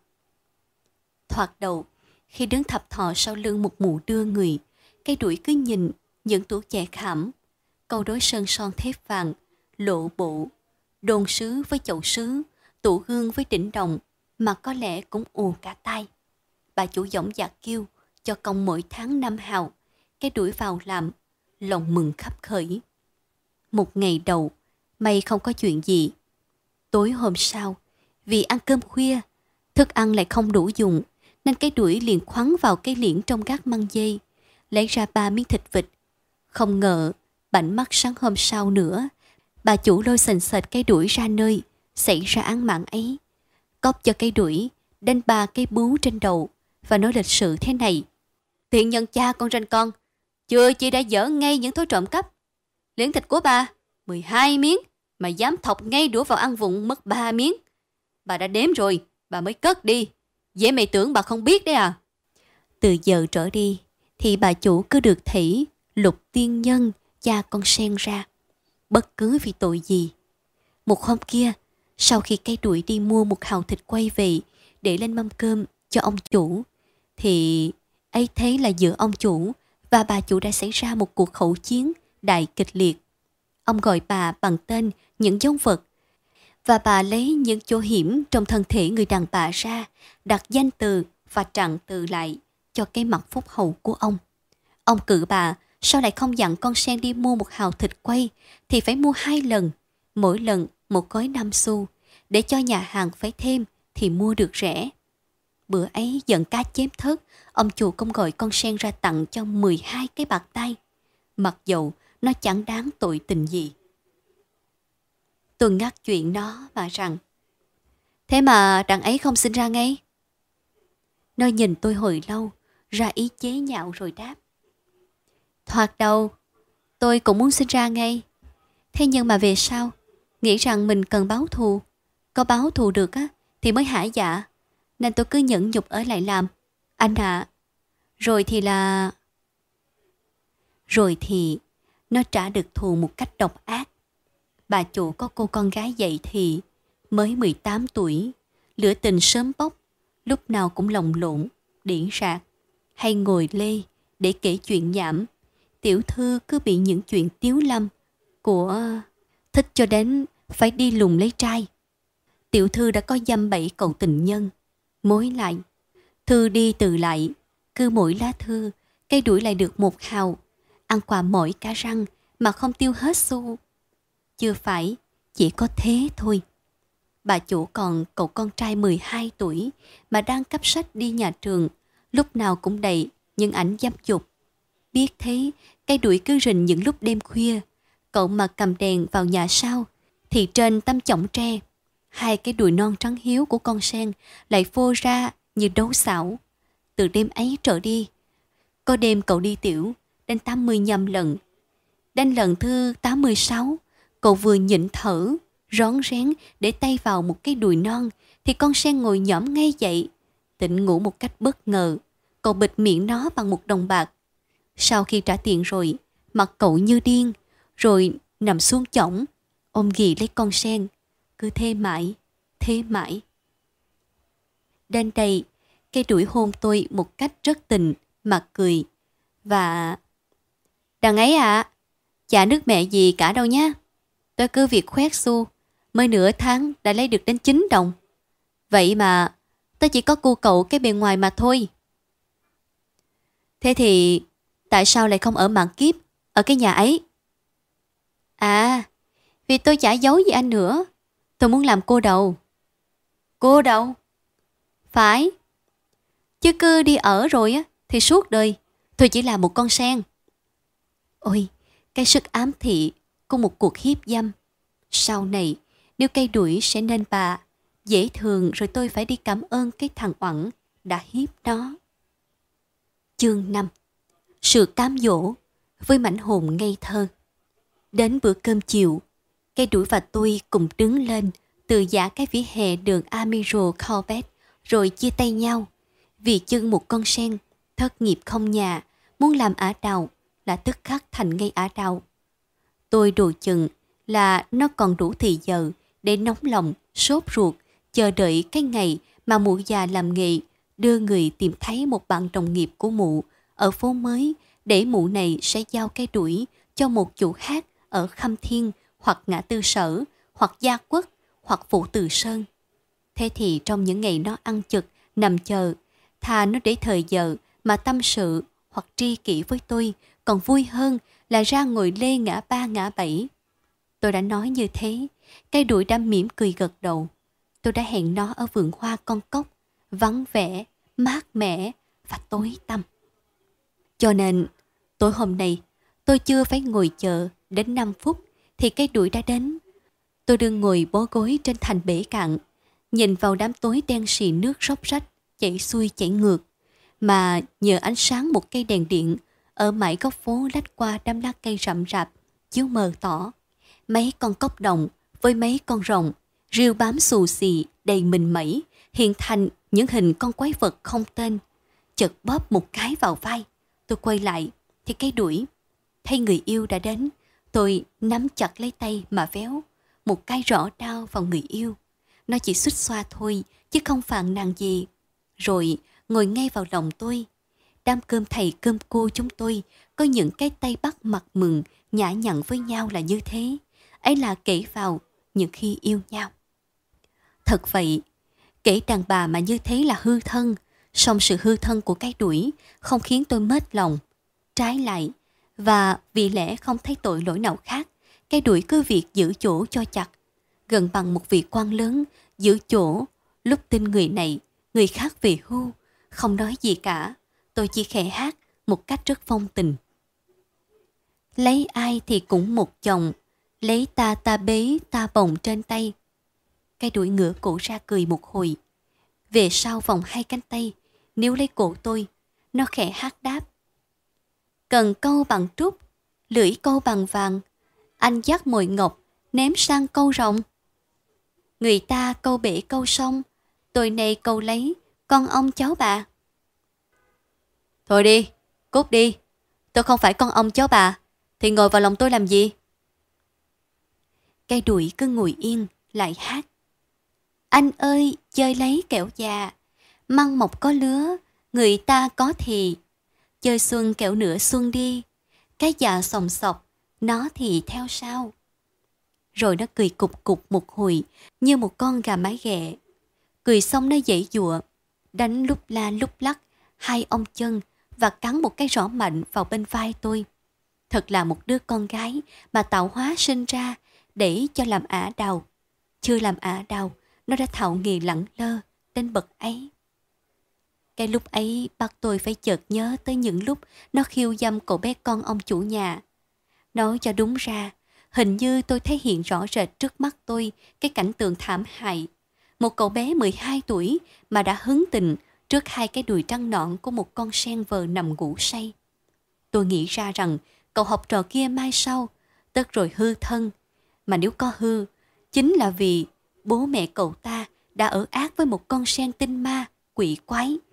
Thoạt đầu, khi đứng thập thò sau lưng một mụ đưa người, cây đuổi cứ nhìn những tủ chè khảm, câu đối sơn son thép vàng, lộ bộ, đồn sứ với chậu sứ, tủ gương với đỉnh đồng, mà có lẽ cũng ù cả tai. Bà chủ dõng dạc kêu cho công mỗi tháng năm hào, cái đuổi vào làm, lòng mừng khắp khởi. Một ngày đầu, may không có chuyện gì. Tối hôm sau, vì ăn cơm khuya, thức ăn lại không đủ dùng, nên cái đuổi liền khoắn vào cái liễn trong gác măng dây, lấy ra ba miếng thịt vịt. Không ngờ, bảnh mắt sáng hôm sau nữa, bà chủ lôi sành sệt cái đuổi ra nơi xảy ra án mạng ấy, cóp cho cái đuổi đánh ba cái bú trên đầu và nói lịch sự thế này: Tiện nhân cha con ranh con, chưa chi đã dở ngay những thói trộm cắp. Liễn thịt của bà mười hai miếng mà dám thọc ngay đũa vào ăn vụng mất ba miếng. Bà đã đếm rồi, bà mới cất đi. Dễ mày tưởng bà không biết đấy à? Từ giờ trở đi thì bà chủ cứ được thảy lục tiên nhân cha con sen ra, bất cứ vì tội gì. Một hôm kia, sau khi cây đuổi đi mua một hào thịt quay về để lên mâm cơm cho ông chủ, thì ấy thế là giữa ông chủ và bà chủ đã xảy ra một cuộc khẩu chiến đại kịch liệt. Ông gọi bà bằng tên những dấu vật, và bà lấy những chỗ hiểm trong thân thể người đàn bà ra, đặt danh từ và trạng từ lại cho cái mặt phúc hậu của ông. Ông cự bà sao lại không dặn con sen đi mua một hào thịt quay thì phải mua hai lần, mỗi lần một gói năm xu, để cho nhà hàng phải thêm thì mua được rẻ. Bữa ấy giận cá chém thớt, ông chủ công gọi con sen ra tặng cho mười hai cái bạc tay, mặc dầu nó chẳng đáng tội tình gì. Tôi ngắt chuyện nó mà rằng: Thế mà đằng ấy không sinh ra ngay? Nó nhìn tôi hồi lâu, ra ý chế nhạo rồi đáp: Thoạt đầu, tôi cũng muốn sinh ra ngay. Thế nhưng mà về sau, nghĩ rằng mình cần báo thù. Có báo thù được á, thì mới hả dạ. Nên tôi cứ nhẫn nhục ở lại làm. Anh ạ, à, rồi thì là... Rồi thì, nó trả được thù một cách độc ác. Bà chủ có cô con gái dậy thì mới mười tám tuổi, lửa tình sớm bốc, lúc nào cũng lồng lộn, điển rạc, hay ngồi lê để kể chuyện nhảm. Tiểu thư cứ bị những chuyện tiếu lâm của thích cho đến phải đi lùng lấy trai. Tiểu thư đã có dăm bảy cậu tình nhân, mối lại, thư đi từ lại, cứ mỗi lá thư, cây đuổi lại được một hào, ăn quà mỏi cả răng mà không tiêu hết xu. Chưa phải, chỉ có thế thôi. Bà chủ còn cậu con trai mười hai tuổi mà đang cắp sách đi nhà trường, lúc nào cũng đầy những ảnh dâm dục. Biết thế, cây đuổi cứ rình những lúc đêm khuya, cậu mà cầm đèn vào nhà sau, thì trên tấm chõng tre, hai cái đùi non trắng hiếu của con sen lại phô ra như đấu xảo. Từ đêm ấy trở đi, có đêm cậu đi tiểu đến tám mươi lăm lần. Đến lần thứ tám mươi sáu, cậu vừa nhịn thở, rón rén để tay vào một cái đùi non, thì con sen ngồi nhõm ngay dậy, tỉnh ngủ một cách bất ngờ. cậu bịt miệng nó bằng một đồng bạc. Sau khi trả tiền rồi, mặt cậu như điên, rồi nằm xuống chõng, ôm ghì lấy con sen, cứ thế mãi, thế mãi. Đến đây, cây đuổi hôn tôi một cách rất tình, mặt cười, và... Đằng ấy ạ, à, chả nước mẹ gì cả đâu nhá. Tôi cứ việc khoét xu, mới nửa tháng đã lấy được đến chín đồng. Vậy mà, tôi chỉ có cu cậu cái bề ngoài mà thôi. Thế thì, tại sao lại không ở mạng kiếp, ở cái nhà ấy? À, vì tôi chả giấu gì anh nữa. Tôi muốn làm cô đầu. Cô đầu? Phải. Chứ cứ đi ở rồi á, thì suốt đời, tôi chỉ là một con sen. Ôi, cái sức ám thị của một cuộc hiếp dâm. Sau này, nếu cây đuổi sẽ nên bà, dễ thường rồi tôi phải đi cảm ơn cái thằng oẵn đã hiếp nó. Chương năm. Sự cám dỗ với mảnh hồn ngây thơ. Đến bữa cơm chiều, cây đuổi và tôi cùng đứng lên từ giã cái vỉa hè đường Amiral Corbett rồi chia tay nhau. Vì chân một con sen, thất nghiệp không nhà, muốn làm ả đào là tức khắc thành ngay ả đào. Tôi đồ chừng là nó còn đủ thì giờ để nóng lòng, sốt ruột, chờ đợi cái ngày mà mụ già làm nghề đưa người tìm thấy một bạn đồng nghiệp của mụ ở phố mới, để mụ này sẽ giao cây đuổi cho một chủ khác ở Khâm Thiên hoặc Ngã Tư Sở hoặc Gia Quốc hoặc Phụ Từ Sơn. Thế thì trong những ngày nó ăn chực, nằm chờ, thà nó để thời giờ mà tâm sự hoặc tri kỷ với tôi còn vui hơn là ra ngồi lê ngã ba ngã bảy. Tôi đã nói như thế, cây đuổi đã mỉm cười gật đầu. Tôi đã hẹn nó ở vườn hoa con cốc, vắng vẻ, mát mẻ và tối tăm. Cho nên, tối hôm nay, tôi chưa phải ngồi chờ đến năm phút thì cây đuổi đã đến. Tôi đương ngồi bó gối trên thành bể cạn, nhìn vào đám tối đen sì nước róc rách, chảy xuôi chảy ngược, mà nhờ ánh sáng một cây đèn điện ở mãi góc phố lách qua đám lá cây rậm rạp, chiếu mờ tỏ. Mấy con cốc đồng với mấy con rồng, rêu bám xù xì đầy mình mẩy, hiện thành những hình con quái vật không tên. Chợt bóp một cái vào vai, tôi quay lại thì cây đuổi. Thấy người yêu đã đến, tôi nắm chặt lấy tay mà véo một cái rõ đau vào người yêu. Nó chỉ xuýt xoa thôi chứ không phàn nàn gì, rồi ngồi ngay vào lòng tôi. Đám cơm thầy cơm cô chúng tôi có những cái tay bắt mặt mừng nhã nhặn với nhau là như thế. Ấy là kể vào những khi yêu nhau. Thật vậy, kể đàn bà mà như thế là hư thân, song sự hư thân của cái đuổi không khiến tôi mết lòng. Trái lại, và vì lẽ không thấy tội lỗi nào khác, cái đuổi cứ việc giữ chỗ cho chặt, gần bằng một vị quan lớn giữ chỗ lúc tin người này, người khác về hưu, không nói gì cả. Tôi chỉ khẽ hát một cách rất phong tình. Lấy ai thì cũng một chồng, lấy ta ta bế ta bồng trên tay. Cái đuổi ngửa cổ ra cười một hồi. Về sau vòng hai cánh tay, níu lấy cổ tôi, nó khẽ hát đáp. Cần câu bằng trúc, lưỡi câu bằng vàng, anh dắt mồi ngọc, ném sang câu rồng. Người ta câu bể câu sông, tôi này câu lấy, con ông cháu bà. Thôi đi, cút đi, tôi không phải con ông cháu bà, thì ngồi vào lòng tôi làm gì? Cây đuổi cứ ngồi yên, lại hát. Anh ơi, chơi lấy kẹo già, măng mọc có lứa, người ta có thì. Chơi xuân kẹo nửa xuân đi, cái già sòng sọc, nó thì theo sao? Rồi nó cười cục cục một hồi, như một con gà mái ghẹ. Cười xong nó giãy giụa, đánh lúc la lúc lắc, hai ong chân và cắn một cái rõ mạnh vào bên vai tôi. Thật là một đứa con gái mà tạo hóa sinh ra để cho làm ả đào. Chưa làm ả đào, nó đã thạo nghề lẳng lơ đến bậc ấy. Cái lúc ấy bắt tôi phải chợt nhớ tới những lúc nó khiêu dâm cậu bé con ông chủ nhà. Nói cho đúng ra, hình như tôi thấy hiện rõ rệt trước mắt tôi cái cảnh tượng thảm hại. Một cậu bé mười hai tuổi mà đã hứng tình trước hai cái đùi trắng nõn của một con sen vờ nằm ngủ say. Tôi nghĩ ra rằng cậu học trò kia mai sau, tất rồi hư thân. Mà nếu có hư, chính là vì bố mẹ cậu ta đã ở ác với một con sen tinh ma, quỷ quái.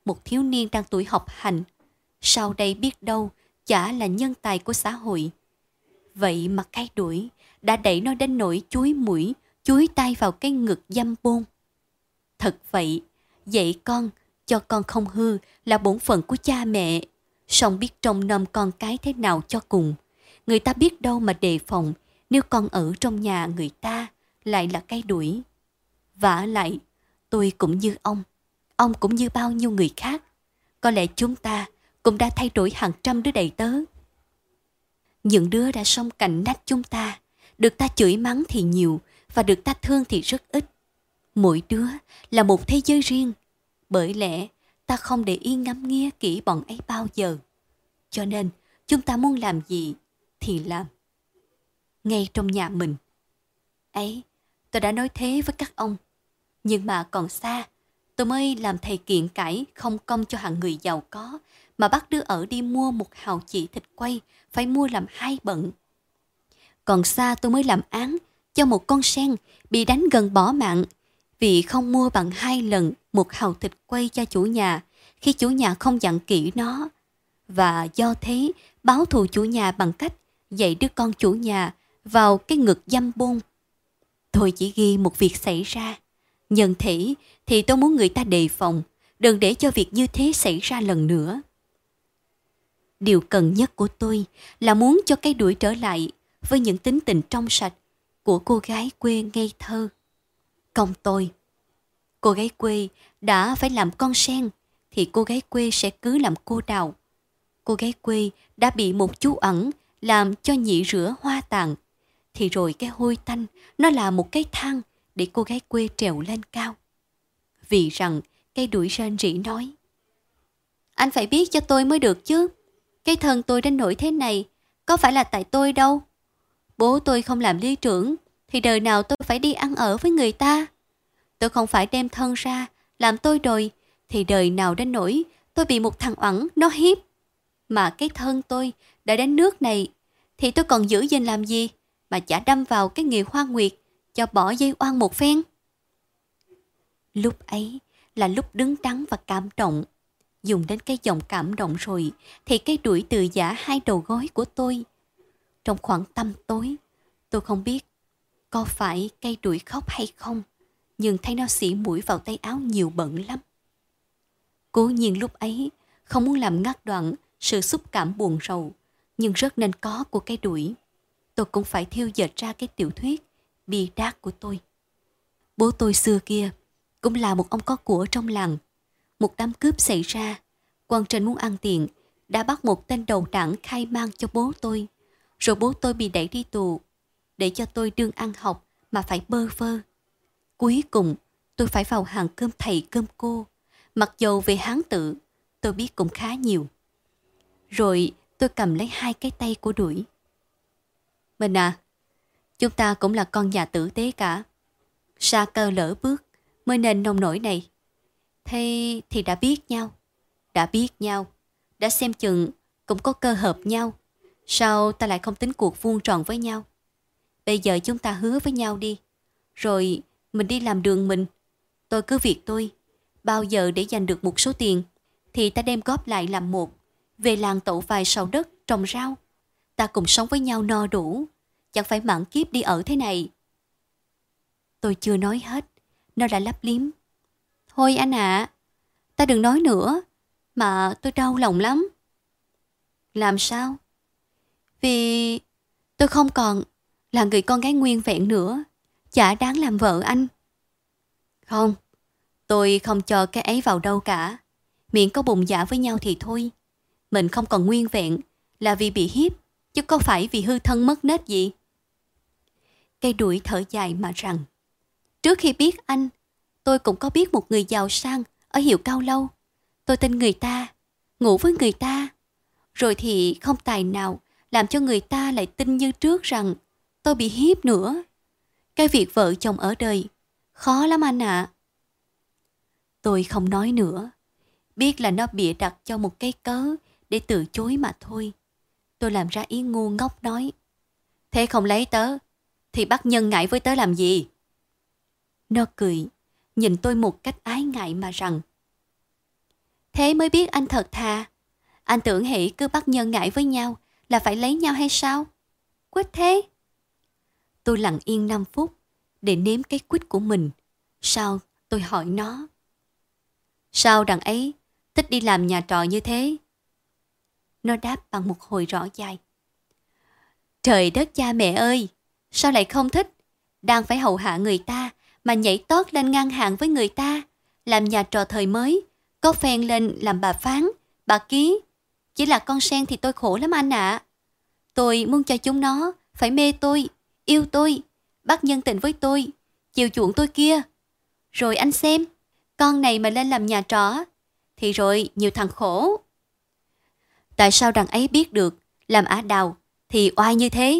một thiếu niên đang tuổi học hành. Sau đây biết đâu chả là nhân tài của xã hội. Vậy mà cái đuổi đã đẩy nó đến nỗi chúi mũi, chúi tay vào cái ngực dăm bôn. Thật vậy, dạy con, cho con không hư là bổn phận của cha mẹ. Song biết trông nom con cái thế nào cho cùng. Người ta biết đâu mà đề phòng nếu con ở trong nhà người ta lại là cái đuổi. Vả lại, tôi cũng như ông, ông cũng như bao nhiêu người khác. Có lẽ chúng ta cũng đã thay đổi hàng trăm đứa đầy tớ. Những đứa đã sống cạnh nách chúng ta, được ta chửi mắng thì nhiều và được ta thương thì rất ít. Mỗi đứa là một thế giới riêng, bởi lẽ ta không để ý ngắm nghía kỹ bọn ấy bao giờ. Cho nên chúng ta muốn làm gì thì làm. Ngay trong nhà mình. Ấy, tôi đã nói thế với các ông. Nhưng mà còn xa, tôi mới làm thầy kiện cãi không công cho hàng người giàu có, mà bắt đứa ở đi mua một hào chỉ thịt quay, phải mua làm hai bận. Còn xa tôi mới làm án cho một con sen bị đánh gần bỏ mạng, vì không mua bằng hai lần một hào thịt quay cho chủ nhà, khi chủ nhà không dặn kỹ nó. Và do thế, báo thù chủ nhà bằng cách dạy đứa con chủ nhà vào cái ngực dăm bôn. Tôi chỉ ghi một việc xảy ra. Nhân thể thì tôi muốn người ta đề phòng, đừng để cho việc như thế xảy ra lần nữa. Điều cần nhất của tôi là muốn cho cái đuổi trở lại với những tính tình trong sạch của cô gái quê ngây thơ. Còn tôi, cô gái quê đã phải làm con sen, thì cô gái quê sẽ cứ làm cô đào. Cô gái quê đã bị một chú ẩn làm cho nhị rửa hoa tàn, thì rồi cái hôi tanh nó là một cái thang để cô gái quê trèo lên cao. Vì rằng cây đuổi rên rỉ nói: Anh phải biết cho tôi mới được chứ. Cái thân tôi đến nỗi thế này có phải là tại tôi đâu. Bố tôi không làm lý trưởng thì đời nào tôi phải đi ăn ở với người ta. Tôi không phải đem thân ra làm tôi đòi thì đời nào đến nỗi tôi bị một thằng oẵn nó hiếp. Mà cái thân tôi đã đến nước này thì tôi còn giữ gìn làm gì mà chả đâm vào cái nghề hoa nguyệt cho bỏ dây oan một phen. Lúc ấy là lúc đứng đắn và cảm động. Dùng đến cái giọng cảm động rồi thì cái đuổi từ giả hai đầu gối của tôi. Trong khoảng tăm tối, tôi không biết có phải cây đuổi khóc hay không, nhưng thấy nó xỉ mũi vào tay áo nhiều bận lắm. Cố nhiên lúc ấy không muốn làm ngắt đoạn sự xúc cảm buồn rầu, nhưng rất nên có của cái đuổi. Tôi cũng phải thiêu dệt ra cái tiểu thuyết bi đát của tôi. Bố tôi xưa kia cũng là một ông có của trong làng. Một đám cướp xảy ra, quan trên muốn ăn tiền đã bắt một tên đầu đảng khai mang cho bố tôi. Rồi bố tôi bị đẩy đi tù, để cho tôi đương ăn học mà phải bơ vơ. Cuối cùng tôi phải vào hàng cơm thầy cơm cô, mặc dầu về Hán tự tôi biết cũng khá nhiều. Rồi tôi cầm lấy hai cái tay của đuổi. Mình à, chúng ta cũng là con nhà tử tế cả. Sa cơ lỡ bước mới nên nông nổi này. Thế thì đã biết nhau, đã biết nhau, đã xem chừng cũng có cơ hợp nhau. Sao ta lại không tính cuộc vuông tròn với nhau? Bây giờ chúng ta hứa với nhau đi, rồi mình đi làm đường mình. Tôi cứ việc tôi, bao giờ để dành được một số tiền thì ta đem góp lại làm một, về làng tậu vài sào đất trồng rau. Ta cùng sống với nhau no đủ, chẳng phải mãn kiếp đi ở thế này. Tôi chưa nói hết, nó đã lắp liếm. Thôi anh ạ, à, ta đừng nói nữa, mà tôi đau lòng lắm. Làm sao? Vì tôi không còn là người con gái nguyên vẹn nữa, chả đáng làm vợ anh. Không, tôi không cho cái ấy vào đâu cả. Miệng có bụng dạ với nhau thì thôi. Mình không còn nguyên vẹn là vì bị hiếp, chứ có phải vì hư thân mất nết gì. Cây đuổi thở dài mà rằng: Trước khi biết anh, tôi cũng có biết một người giàu sang ở hiệu Cao Lâu. Tôi tin người ta, ngủ với người ta. Rồi thì không tài nào làm cho người ta lại tin như trước rằng tôi bị hiếp nữa. Cái việc vợ chồng ở đời khó lắm anh ạ. À. Tôi không nói nữa, biết là nó bịa đặt cho một cái cớ để từ chối mà thôi. Tôi làm ra ý ngu ngốc nói: Thế không lấy tớ thì bắt nhân ngại với tớ làm gì? Nó cười, nhìn tôi một cách ái ngại mà rằng: Thế mới biết anh thật thà. Anh tưởng hỉ cứ bắt nhân ngại với nhau là phải lấy nhau hay sao? Quýt thế. Tôi lặng yên năm phút để nếm cái quýt của mình. Sau tôi hỏi nó. Sao đằng ấy thích đi làm nhà trọ như thế? Nó đáp bằng một hồi rõ dài. Trời đất cha mẹ ơi, sao lại không thích? Đang phải hầu hạ người ta mà nhảy tót lên ngang hàng với người ta. Làm nhà trọ thời mới, có phen lên làm bà phán, bà ký. Chỉ là con sen thì tôi khổ lắm anh ạ. À. Tôi muốn cho chúng nó phải mê tôi, yêu tôi, bắt nhân tình với tôi, chiều chuộng tôi kia. Rồi anh xem, con này mà lên làm nhà trọ thì rồi nhiều thằng khổ. Tại sao đằng ấy biết được làm ả đào thì oai như thế?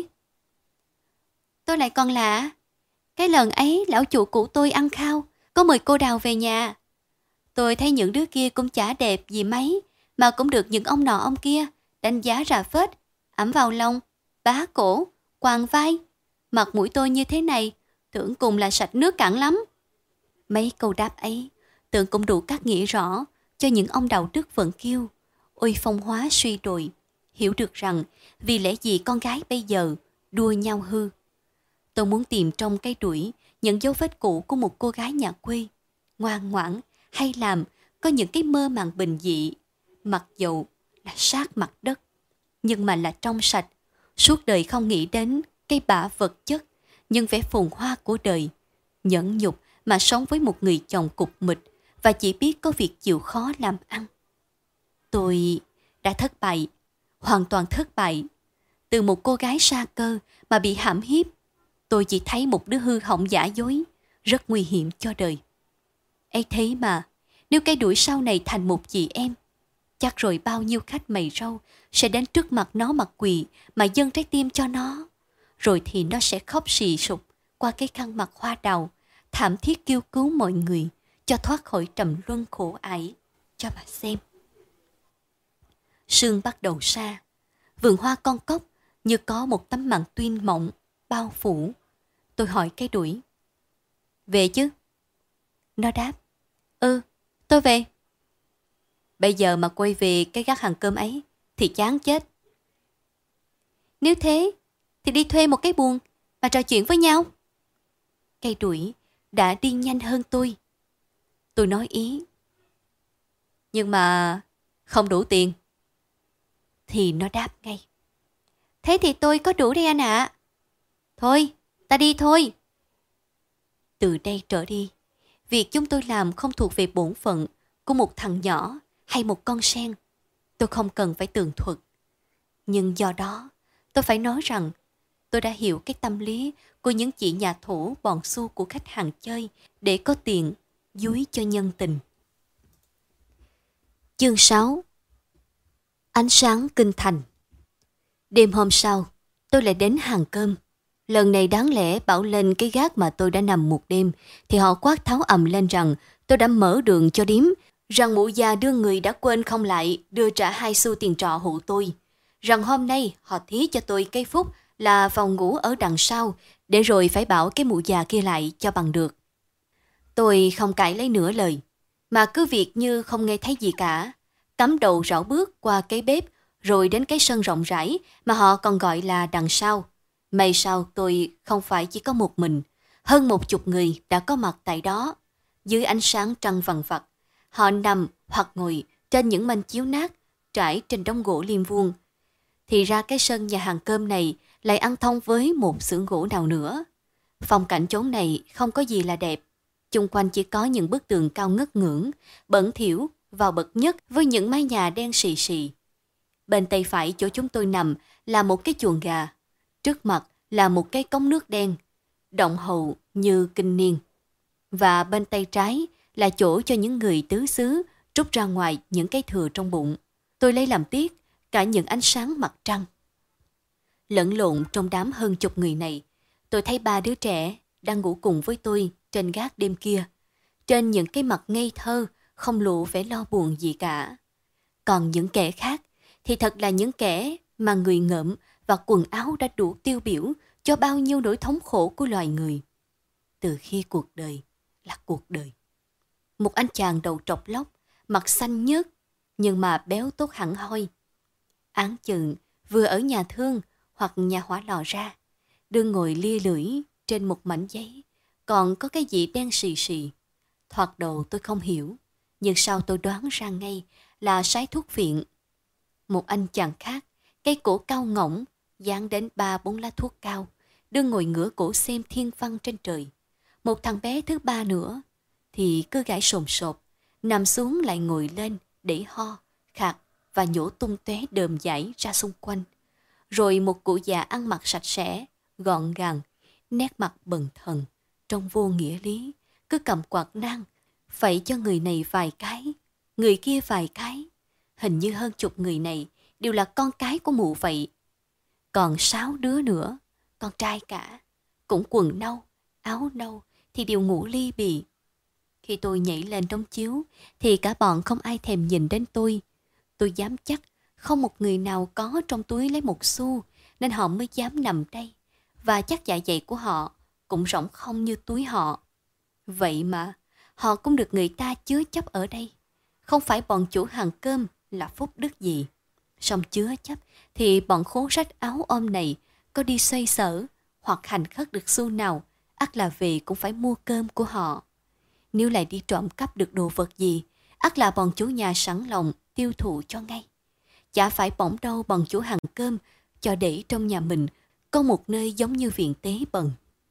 Tôi lại còn lạ. Cái lần ấy lão chủ cũ tôi ăn khao, có mời cô đào về nhà. Tôi thấy những đứa kia cũng chả đẹp gì mấy, mà cũng được những ông nọ ông kia đánh giá rà phết, ẵm vào lòng, bá cổ, quàng vai. Mặt mũi tôi như thế này, tưởng cùng là sạch nước cạn lắm. Mấy câu đáp ấy, tưởng cũng đủ cắt nghĩa rõ cho những ông đạo đức vẫn kêu ôi phong hóa suy đồi, hiểu được rằng vì lẽ gì con gái bây giờ đua nhau hư. Tôi muốn tìm trong cái đuổi những dấu vết cũ của một cô gái nhà quê, ngoan ngoãn, hay làm, có những cái mơ màng bình dị, mặc dầu là sát mặt đất, nhưng mà là trong sạch, suốt đời không nghĩ đến cái bã vật chất, nhưng vẻ phồn hoa của đời, nhẫn nhục mà sống với một người chồng cục mịch và chỉ biết có việc chịu khó làm ăn. Tôi đã thất bại, hoàn toàn thất bại. Từ một cô gái sa cơ mà bị hãm hiếp, tôi chỉ thấy một đứa hư hỏng giả dối, rất nguy hiểm cho đời. Ấy thế mà, nếu cái đuổi sau này thành một chị em, chắc rồi bao nhiêu khách mày râu sẽ đến trước mặt nó mặc quỳ mà dâng trái tim cho nó. Rồi thì nó sẽ khóc xì sụp qua cái khăn mặt hoa đào, thảm thiết kêu cứu mọi người cho thoát khỏi trầm luân khổ ải. Cho bà xem. Sương bắt đầu sa, vườn hoa con cóc như có một tấm màn tuyên mộng bao phủ. Tôi hỏi cái đuổi. Về chứ? Nó đáp. Ừ, tôi về. Bây giờ mà quay về cái gác hàng cơm ấy thì chán chết. Nếu thế thì đi thuê một cái buồng và trò chuyện với nhau. Cây đuổi đã đi nhanh hơn tôi. Tôi nói ý. Nhưng mà không đủ tiền. Thì nó đáp ngay. Thế thì tôi có đủ đây anh ạ. À. Thôi, ta đi thôi. Từ đây trở đi, việc chúng tôi làm không thuộc về bổn phận của một thằng nhỏ hay một con sen. Tôi không cần phải tường thuật. Nhưng do đó, tôi phải nói rằng tôi đã hiểu cái tâm lý của những chị nhà thổ bòn xu của khách hàng chơi để có tiền dúi cho nhân tình. Chương sáu. Ánh sáng kinh thành. Đêm hôm sau, tôi lại đến hàng cơm. Lần này đáng lẽ bảo lên cái gác mà tôi đã nằm một đêm, thì họ quát tháo ầm lên rằng tôi đã mở đường cho điếm, rằng mụ già đưa người đã quên không lại đưa trả hai xu tiền trọ hộ tôi, rằng hôm nay họ thí cho tôi cái phúc là phòng ngủ ở đằng sau, để rồi phải bảo cái mụ già kia lại cho bằng được. Tôi không cãi lấy nửa lời, mà cứ việc như không nghe thấy gì cả, cắm đầu rảo bước qua cái bếp, rồi đến cái sân rộng rãi mà họ còn gọi là đằng sau. May sao tôi không phải chỉ có một mình, hơn một chục người đã có mặt tại đó. Dưới ánh sáng trăng vằng vặc, họ nằm hoặc ngồi trên những manh chiếu nát trải trên đống gỗ liêm vuông. Thì ra cái sân nhà hàng cơm này lại ăn thông với một xưởng gỗ nào nữa. Phong cảnh chốn này không có gì là đẹp. Chung quanh chỉ có những bức tường cao ngất ngưỡng, bẩn thỉu vào bậc nhất với những mái nhà đen xì xì. Bên tay phải chỗ chúng tôi nằm là một cái chuồng gà. Trước mặt là một cái cống nước đen, động hậu như kinh niên. Và bên tay trái là chỗ cho những người tứ xứ trút ra ngoài những cái thừa trong bụng. Tôi lấy làm tiếc cả những ánh sáng mặt trăng. Lẫn lộn trong đám hơn chục người này, tôi thấy ba đứa trẻ đang ngủ cùng với tôi trên gác đêm kia. Trên những cái mặt ngây thơ, không lộ vẻ lo buồn gì cả. Còn những kẻ khác thì thật là những kẻ mà người ngợm và quần áo đã đủ tiêu biểu cho bao nhiêu nỗi thống khổ của loài người. Từ khi cuộc đời là cuộc đời. Một anh chàng đầu trọc lóc, mặt xanh nhớt, nhưng mà béo tốt hẳn hoi. Áng chừng vừa ở nhà thương hoặc nhà hỏa lò ra, đương ngồi lia lưỡi trên một mảnh giấy, còn có cái gì đen xì xì. Thoạt đầu tôi không hiểu, nhưng sau tôi đoán ra ngay là sái thuốc viện. Một anh chàng khác, cây cổ cao ngỗng, dán đến ba bốn lá thuốc cao, đương ngồi ngửa cổ xem thiên văn trên trời. Một thằng bé thứ ba nữa, thì cứ gãi sồn sột, nằm xuống lại ngồi lên để ho, khạc và nhổ tung tóe đờm dãi ra xung quanh. Rồi một cụ già ăn mặc sạch sẽ, gọn gàng, nét mặt bần thần, trông vô nghĩa lý, cứ cầm quạt nang, phẩy cho người này vài cái, người kia vài cái. Hình như hơn chục người này đều là con cái của mụ vậy. Còn sáu đứa nữa, con trai cả, cũng quần nâu, áo nâu thì đều ngủ ly bì. Khi tôi nhảy lên đống chiếu thì cả bọn không ai thèm nhìn đến tôi. Tôi dám chắc không một người nào có trong túi lấy một xu, nên họ mới dám nằm đây. Và chắc dạ dày của họ cũng rỗng không như túi họ. Vậy mà họ cũng được người ta chứa chấp ở đây. Không phải bọn chủ hàng cơm là phúc đức gì. Song chứa chấp thì bọn khố rách áo ôm này có đi xoay sở hoặc hành khất được xu nào, ắt là về cũng phải mua cơm của họ. Nếu lại đi trộm cắp được đồ vật gì, ắt là bọn chủ nhà sẵn lòng tiêu thụ cho ngay. Chả phải bỏng đâu bọn chủ hàng cơm cho để trong nhà mình có một nơi giống như viện tế bần.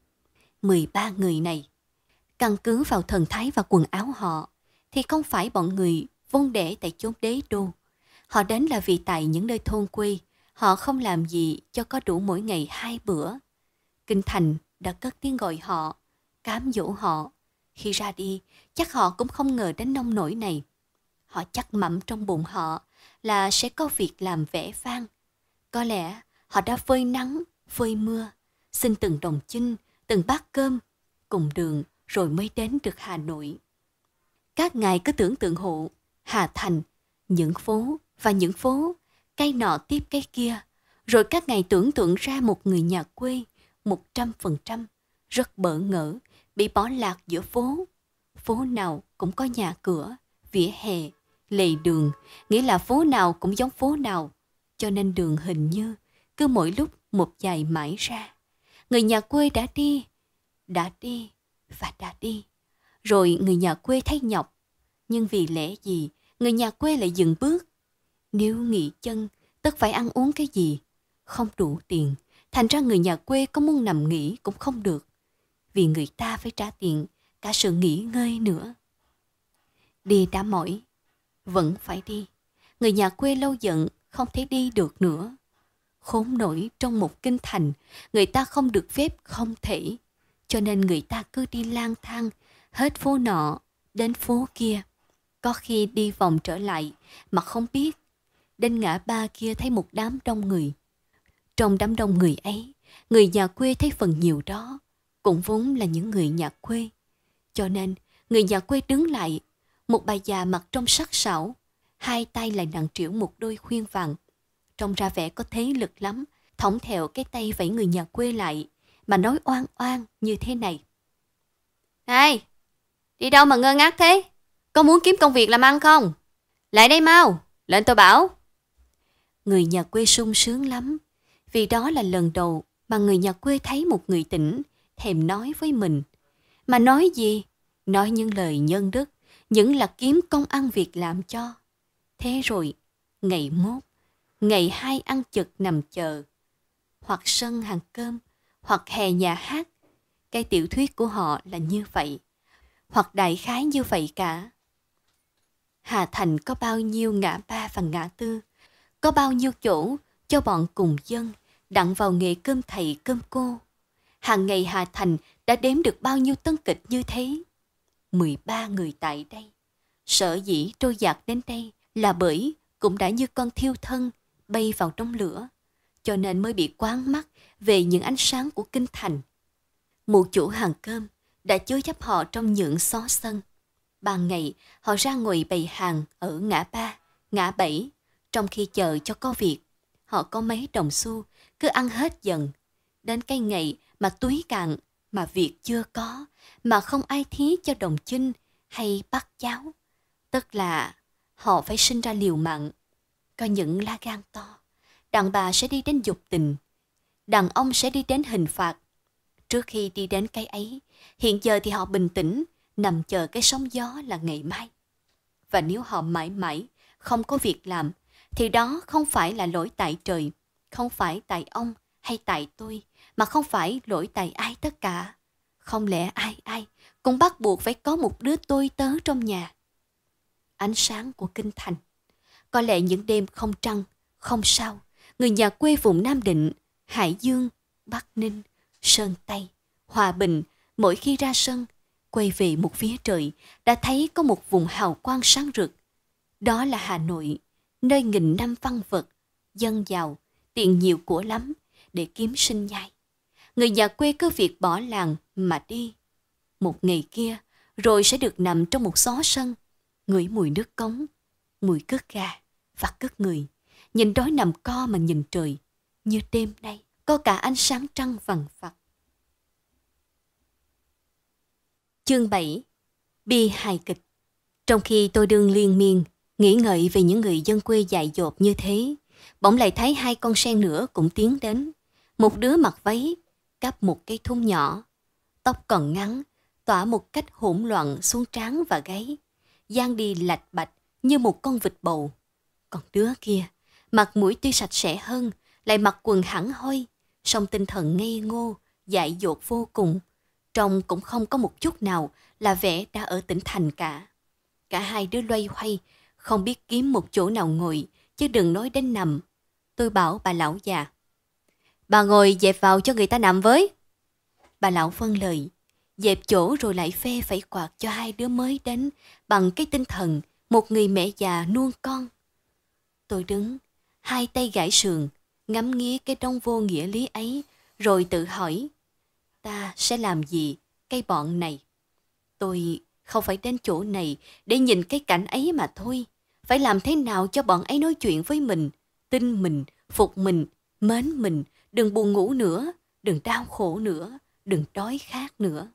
mười ba người này, căn cứ vào thần thái và quần áo họ, thì không phải bọn người vốn để tại chốn đế đô. Họ đến là vì tại những nơi thôn quê, họ không làm gì cho có đủ mỗi ngày hai bữa. Kinh thành đã cất tiếng gọi họ, cám dỗ họ. Khi ra đi, chắc họ cũng không ngờ đến nông nỗi này. Họ chắc mẩm trong bụng họ là sẽ có việc làm vẻ vang. Có lẽ họ đã phơi nắng, phơi mưa, xin từng đồng chinh, từng bát cơm, cùng đường rồi mới đến được Hà Nội. Các ngài cứ tưởng tượng hộ, Hà Thành, những phố và những phố, cây nọ tiếp cây kia. Rồi các ngài tưởng tượng ra một người nhà quê, một trăm phần trăm, rất bỡ ngỡ, bị bỏ lạc giữa phố. Phố nào cũng có nhà cửa, vỉa hè, lề đường, nghĩa là phố nào cũng giống phố nào. Cho nên đường hình như cứ mỗi lúc một dài mãi ra. Người nhà quê đã đi, đã đi và đã đi. Rồi người nhà quê thấy nhọc. Nhưng vì lẽ gì người nhà quê lại dừng bước? Nếu nghỉ chân, tất phải ăn uống cái gì? Không đủ tiền, thành ra người nhà quê có muốn nằm nghỉ cũng không được. Vì người ta phải trả tiền cả sự nghỉ ngơi nữa. Đi đã mỏi, vẫn phải đi. Người nhà quê lâu giận không thể đi được nữa. Khốn nổi trong một kinh thành, người ta không được phép không thể. Cho nên người ta cứ đi lang thang, hết phố nọ đến phố kia. Có khi đi vòng trở lại mà không biết. Đến ngã ba kia thấy một đám đông người. Trong đám đông người ấy, người nhà quê thấy phần nhiều đó cũng vốn là những người nhà quê. Cho nên người nhà quê đứng lại, một bà già mặc trong sắc sảo, hai tay lại nặng trĩu một đôi khuyên vàng, trông ra vẻ có thế lực lắm, thõng thẹo cái tay vẫy người nhà quê lại mà nói oan oan như thế này: "Này, đi đâu mà ngơ ngác thế? Có muốn kiếm công việc làm ăn không? Lại đây mau, lên tôi bảo." Người nhà quê sung sướng lắm, vì đó là lần đầu mà người nhà quê thấy một người tỉnh thèm nói với mình. Mà nói gì? Nói những lời nhân đức, những là kiếm công ăn việc làm cho. Thế rồi, ngày mốt, ngày hai ăn chực nằm chờ, hoặc sân hàng cơm, hoặc hè nhà hát. Cái tiểu thuyết của họ là như vậy, hoặc đại khái như vậy cả. Hà Thành có bao nhiêu ngã ba và ngã tư, có bao nhiêu chỗ cho bọn cùng dân đặng vào nghề cơm thầy cơm cô. Hàng ngày Hà Thành đã đếm được bao nhiêu tân kịch như thế. mười ba người tại đây. Sở dĩ trôi dạt đến đây là bởi cũng đã như con thiêu thân bay vào trong lửa, cho nên mới bị quáng mắt về những ánh sáng của kinh thành. Mụ chủ hàng cơm đã chứa chấp họ trong những xó sân. Ban ngày họ ra ngồi bày hàng ở ngã ba, ngã bảy. Trong khi chờ cho có việc, họ có mấy đồng xu cứ ăn hết dần. Đến cái ngày mà túi cạn, mà việc chưa có, mà không ai thí cho đồng chinh hay bắt cháu, tức là Họ phải sinh ra liều mạng. Có những lá gan to, đàn bà sẽ đi đến dục tình, đàn ông sẽ đi đến hình phạt. Trước khi đi đến cái ấy, hiện giờ thì họ bình tĩnh, nằm chờ cái sóng gió là ngày mai. Và nếu họ mãi mãi không có việc làm, thì đó không phải là lỗi tại trời, không phải tại ông hay tại tôi, mà không phải lỗi tại ai tất cả. Không lẽ ai ai cũng bắt buộc phải có một đứa tôi tớ trong nhà. Ánh sáng của kinh thành. Có lẽ những đêm không trăng, không sao, người nhà quê vùng Nam Định, Hải Dương, Bắc Ninh, Sơn Tây, Hòa Bình, mỗi khi ra sân, quay về một phía trời, đã thấy có một vùng hào quang sáng rực. Đó là Hà Nội, nơi nghìn năm văn vật, dân giàu, tiền nhiều của lắm, để kiếm sinh nhai. Người nhà quê cứ việc bỏ làng mà đi. Một ngày kia, rồi sẽ được nằm trong một xó sân, ngửi mùi nước cống, mùi cước gà và cước người, nhìn đói nằm co mà nhìn trời, như đêm nay có cả ánh sáng trăng vằng vặc. Chương bảy. Bi hài kịch. Trong khi tôi đương liên miên nghĩ ngợi về những người dân quê dại dột như thế, bỗng lại thấy hai con sen nữa cũng tiến đến. Một đứa mặc váy, cắp một cái thun nhỏ, tóc còn ngắn, tỏa một cách hỗn loạn xuống trán và gáy, dang đi lạch bạch như một con vịt bầu. Còn đứa kia, mặt mũi tuy sạch sẽ hơn, lại mặc quần hẳn hoi, song tinh thần ngây ngô, dại dột vô cùng. Trông cũng không có một chút nào là vẻ đã ở tỉnh thành cả. Cả hai đứa loay hoay, không biết kiếm một chỗ nào ngồi, chứ đừng nói đến nằm. Tôi bảo bà lão già: "Bà ngồi dẹp vào cho người ta nằm với." Bà lão vâng lời, dẹp chỗ rồi lại phe phẩy quạt cho hai đứa mới đến bằng cái tinh thần một người mẹ già nuông con. Tôi đứng, hai tay gãi sườn, ngắm nghía cái đống vô nghĩa lý ấy, rồi tự hỏi, ta sẽ làm gì cái bọn này? Tôi không phải đến chỗ này để nhìn cái cảnh ấy mà thôi. Phải làm thế nào cho bọn ấy nói chuyện với mình, tin mình, phục mình, mến mình, đừng buồn ngủ nữa, đừng đau khổ nữa, đừng đói khát nữa.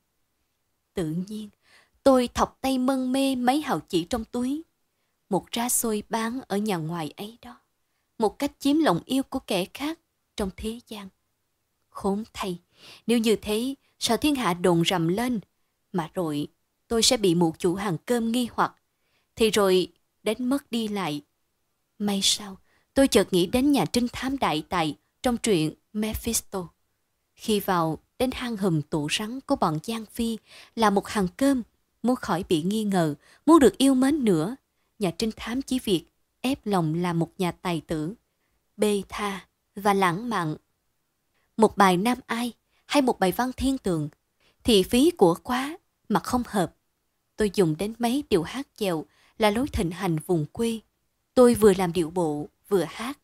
Tự nhiên, tôi thọc tay mân mê mấy hào chỉ trong túi. Một ra xôi bán ở nhà ngoài ấy đó. Một cách chiếm lòng yêu của kẻ khác trong thế gian. Khốn thay, nếu như thế, sao thiên hạ đồn rầm lên, mà rồi tôi sẽ bị một chủ hàng cơm nghi hoặc, thì rồi đến mất đi lại. May sao, tôi chợt nghĩ đến nhà trinh thám đại tài trong truyện Mephisto. Khi vào đến hang hùm tủ rắn của bọn Giang Phi là một hàng cơm, muốn khỏi bị nghi ngờ, muốn được yêu mến nữa, nhà trinh thám chỉ việc ép lòng làm một nhà tài tử, bê tha và lãng mạn. Một bài nam ai hay một bài văn thiên tường thì phí của quá mà không hợp. Tôi dùng đến mấy điệu hát chèo là lối thịnh hành vùng quê. Tôi vừa làm điệu bộ vừa hát.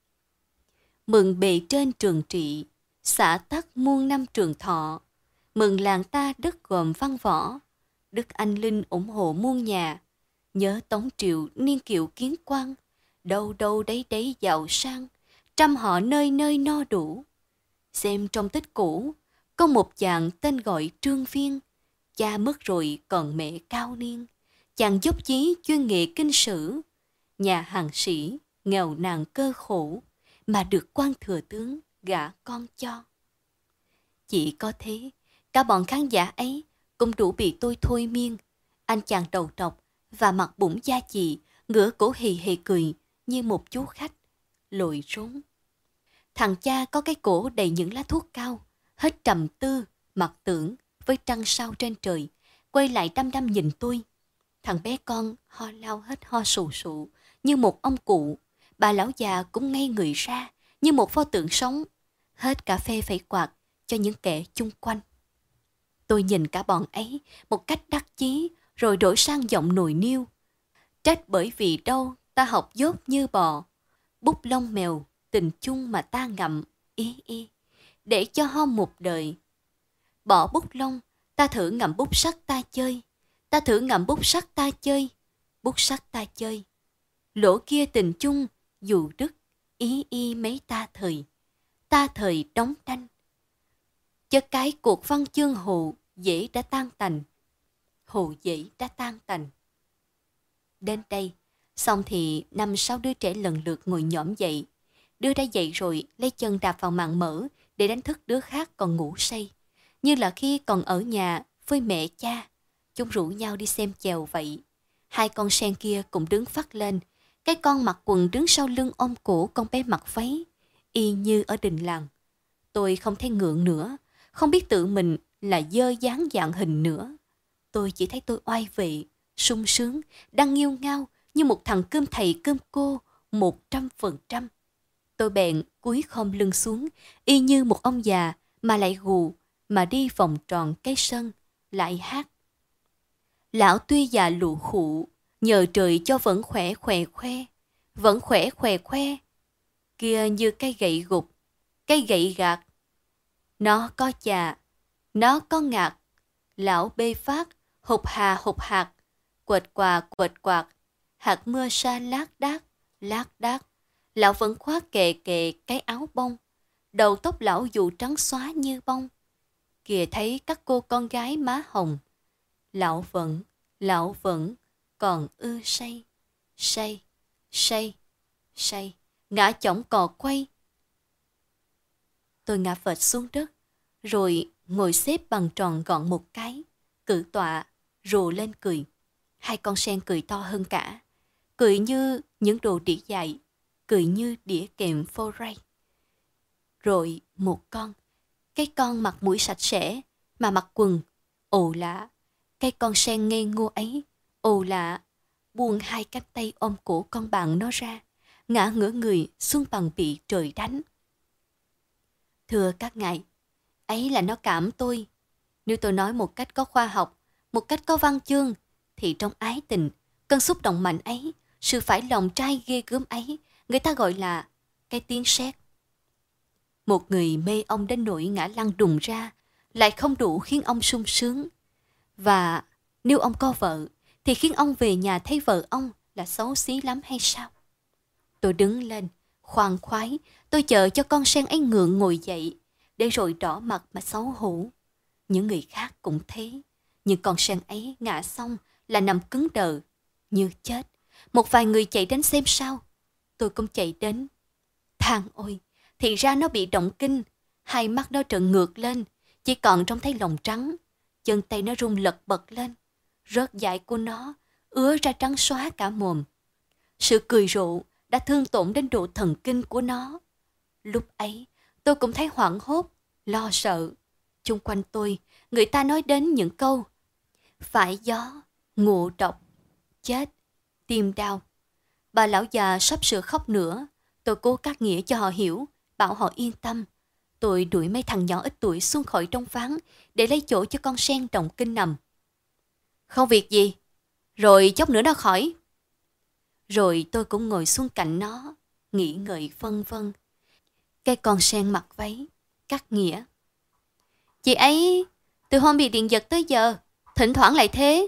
Mừng bề trên trường trị, xã tắc muôn năm trường thọ. Mừng làng ta đất gồm văn võ, đức anh linh ủng hộ muôn nhà. Nhớ Tống Triệu niên kiệu kiến quan, đâu đâu đấy đấy giàu sang, trăm họ nơi nơi no đủ. Xem trong tích cũ, có một chàng tên gọi Trương Viên, cha mất rồi còn mẹ cao niên. Chàng dốc chí chuyên nghệ kinh sử, nhà hàng sĩ, nghèo nàn cơ khổ, mà được quan thừa tướng gả con cho. Chỉ có thế, cả bọn khán giả ấy cũng đủ bị tôi thôi miên. Anh chàng đầu trọc và mặt bụng da chì, ngửa cổ hì hì cười như một chú khách, lội rốn. Thằng cha có cái cổ đầy những lá thuốc cao, hết trầm tư, mặc tưởng với trăng sao trên trời, quay lại đăm đăm nhìn tôi. Thằng bé con ho lao hết ho sù sụ như một ông cụ. Bà lão già cũng ngây người ra như một pho tượng sống, hết cả phê phẩy quạt cho những kẻ chung quanh. Tôi nhìn cả bọn ấy một cách đắc chí, rồi đổi sang giọng nồi niêu. Trách bởi vì đâu ta học dốt như bò, bút lông mèo tình chung mà ta ngậm ý y, để cho ho một đời. Bỏ bút lông, ta thử ngậm bút sắt ta chơi, ta thử ngậm bút sắt ta chơi, bút sắt ta chơi. Lỗ kia tình chung dù đức ý y mấy ta thời, ta thời đóng đanh. Chớ cái cuộc văn chương hồ dễ đã tan tành, hồ dễ đã tan tành. Đến đây Xong thì năm sáu đứa trẻ lần lượt ngồi nhổm dậy. Đứa đã dậy rồi lấy chân đạp vào màn mỡ để đánh thức đứa khác còn ngủ say. Như là khi còn ở nhà với mẹ cha, chúng rủ nhau đi xem chèo vậy. Hai con sen kia cũng đứng phắt lên. Cái con mặc quần đứng sau lưng ôm cổ con bé mặc váy, y như ở đình làng. Tôi không thấy ngượng nữa, không biết tự mình là dơ dáng dạng hình nữa. Tôi chỉ thấy tôi oai vệ, sung sướng, đang nghiêu ngao như một thằng cơm thầy cơm cô, một trăm phần trăm. Tôi bèn cúi khom lưng xuống, y như một ông già mà lại gù, mà đi vòng tròn cái sân, lại hát. Lão tuy già lụ khụ, nhờ trời cho vẫn khỏe khỏe khoe, vẫn khỏe khỏe khoe. Kia như cây gậy gục, cây gậy gạt. Nó có chà, nó có ngạt, lão bê phát, hụt hà hụt hạt, quệt quà quệt quạt, hạt mưa sa lác đác, lác đác. Lão vẫn khoác kề kề cái áo bông, đầu tóc lão dù trắng xóa như bông. Kìa thấy các cô con gái má hồng, lão vẫn, lão vẫn còn ưa say, say, say, say, ngã chỏng cò quay. Tôi ngã phệt xuống đất, rồi ngồi xếp bằng tròn gọn một cái, cử tọa, rồ lên cười. Hai con sen cười to hơn cả, cười như những đồ đĩa dại, cười như đĩa kèm phô ray. Rồi một con, cái con mặc mũi sạch sẽ mà mặc quần, ồ lạ. Cái con sen ngây ngô ấy, ồ lạ, buông hai cánh tay ôm cổ con bạn nó ra, ngã ngửa người xuống bằng bị trời đánh. Thưa các ngài, ấy là nó cảm tôi. Nếu tôi nói một cách có khoa học, một cách có văn chương, thì trong ái tình, cơn xúc động mạnh ấy, sự phải lòng trai ghê gớm ấy, người ta gọi là cái tiếng sét. Một người mê ông đến nỗi ngã lăn đùng ra, lại không đủ khiến ông sung sướng. Và nếu ông có vợ, thì khiến ông về nhà thấy vợ ông là xấu xí lắm hay sao? Tôi đứng lên, khoan khoái, tôi chờ cho con sen ấy ngượng ngồi dậy, để rồi đỏ mặt mà xấu hổ. Những người khác cũng thế, nhưng con sen ấy ngã xong là nằm cứng đờ, như chết. Một vài người chạy đến xem sao, tôi cũng chạy đến. Than ôi, thì ra nó bị động kinh, hai mắt nó trợn ngược lên, chỉ còn trông thấy lòng trắng, chân tay nó rung lật bật lên, rớt dại của nó ứa ra trắng xóa cả mồm. Sự cười rộ đã thương tổn đến độ thần kinh của nó. Lúc ấy tôi cũng thấy hoảng hốt, lo sợ. Chung quanh tôi, người ta nói đến những câu phải gió, ngộ độc, chết, tim đau. Bà lão già sắp sửa khóc nữa. Tôi cố cắt nghĩa cho họ hiểu, bảo họ yên tâm. Tôi đuổi mấy thằng nhỏ ít tuổi xuống khỏi trong ván để lấy chỗ cho con sen động kinh nằm. Không việc gì, rồi chốc nữa nó khỏi. Rồi tôi cũng ngồi xuống cạnh nó, nghĩ ngợi vân vân. Cái con sen mặc váy, cắt nghĩa. Chị ấy từ hôm bị điện giật tới giờ, thỉnh thoảng lại thế.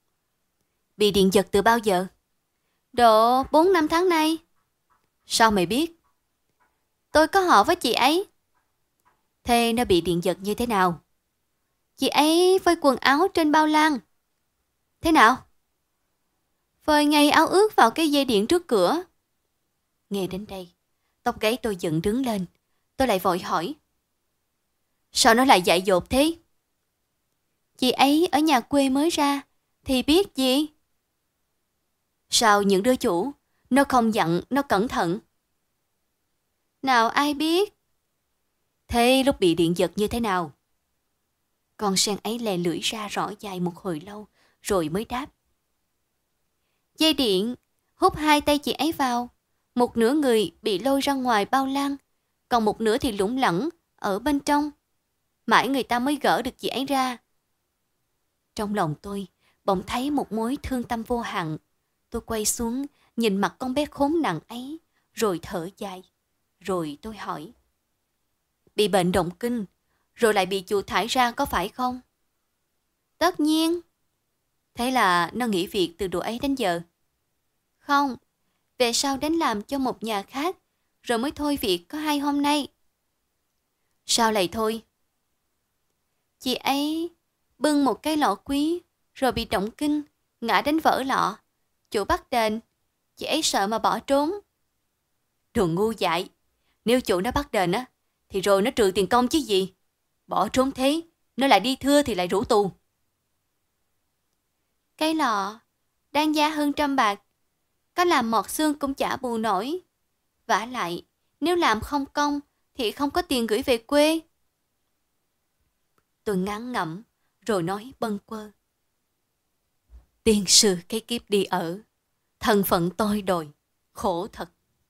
Bị điện giật từ bao giờ? Độ bốn năm tháng nay. Sao mày biết? Tôi có họ với chị ấy. Thế nó bị điện giật như thế nào? Chị ấy phơi quần áo trên bao lan. Thế nào? Phơi ngay áo ướt vào cái dây điện trước cửa. Nghe đến đây, tóc gáy tôi dựng đứng lên. Tôi lại vội hỏi. Sao nó lại dại dột thế? Chị ấy ở nhà quê mới ra, thì biết gì? Sao những đứa chủ, nó không dặn, nó cẩn thận? Nào ai biết? Thế lúc bị điện giật như thế nào? Con sen ấy lè lưỡi ra rõ dài một hồi lâu, rồi mới đáp. Dây điện hút hai tay chị ấy vào, một nửa người bị lôi ra ngoài bao lan, còn một nửa thì lủng lẳng ở bên trong. Mãi người ta mới gỡ được chị ấy ra. Trong lòng tôi bỗng thấy một mối thương tâm vô hạn. Tôi quay xuống nhìn mặt con bé khốn nạn ấy, rồi thở dài. Rồi tôi hỏi. Bị bệnh động kinh, rồi lại bị chuột thải ra có phải không? Tất nhiên. Thế là nó nghỉ việc từ độ ấy đến giờ? Không, về sau đến làm cho một nhà khác, rồi mới thôi việc có hai hôm nay. Sao lại thôi? Chị ấy bưng một cái lọ quý, rồi bị động kinh, ngã đến vỡ lọ. Chủ bắt đền, Chị ấy sợ mà bỏ trốn. Đồ ngu dại. Nếu chủ nó bắt đền á, thì rồi nó trừ tiền công chứ gì. Bỏ trốn thế, nó lại đi thưa thì lại rủ tù. Cái lọ, đáng giá hơn trăm bạc. Có làm mọt xương cũng chả bù nổi. Vả lại, nếu làm không công, thì không có tiền gửi về quê. Tôi ngán ngẩm, rồi nói bâng quơ. Tiên sư cái kiếp đi ở, thân phận tôi đồi, khổ thật.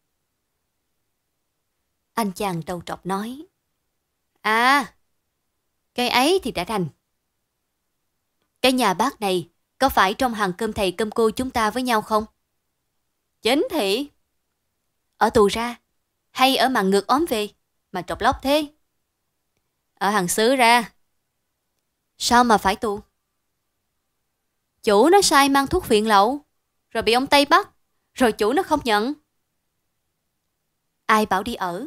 Anh chàng đầu trọc nói. À, cái ấy thì đã đành. Cái nhà bác này có phải trong hàng cơm thầy cơm cô chúng ta với nhau không? Chính thị. Ở tù ra, hay ở màn ngược óm về, mà trọc lóc thế? Ở hàng xứ ra. Sao mà phải tù? Chủ nó sai mang thuốc phiện lậu, rồi bị ông Tây bắt, rồi chủ nó không nhận. Ai bảo đi ở?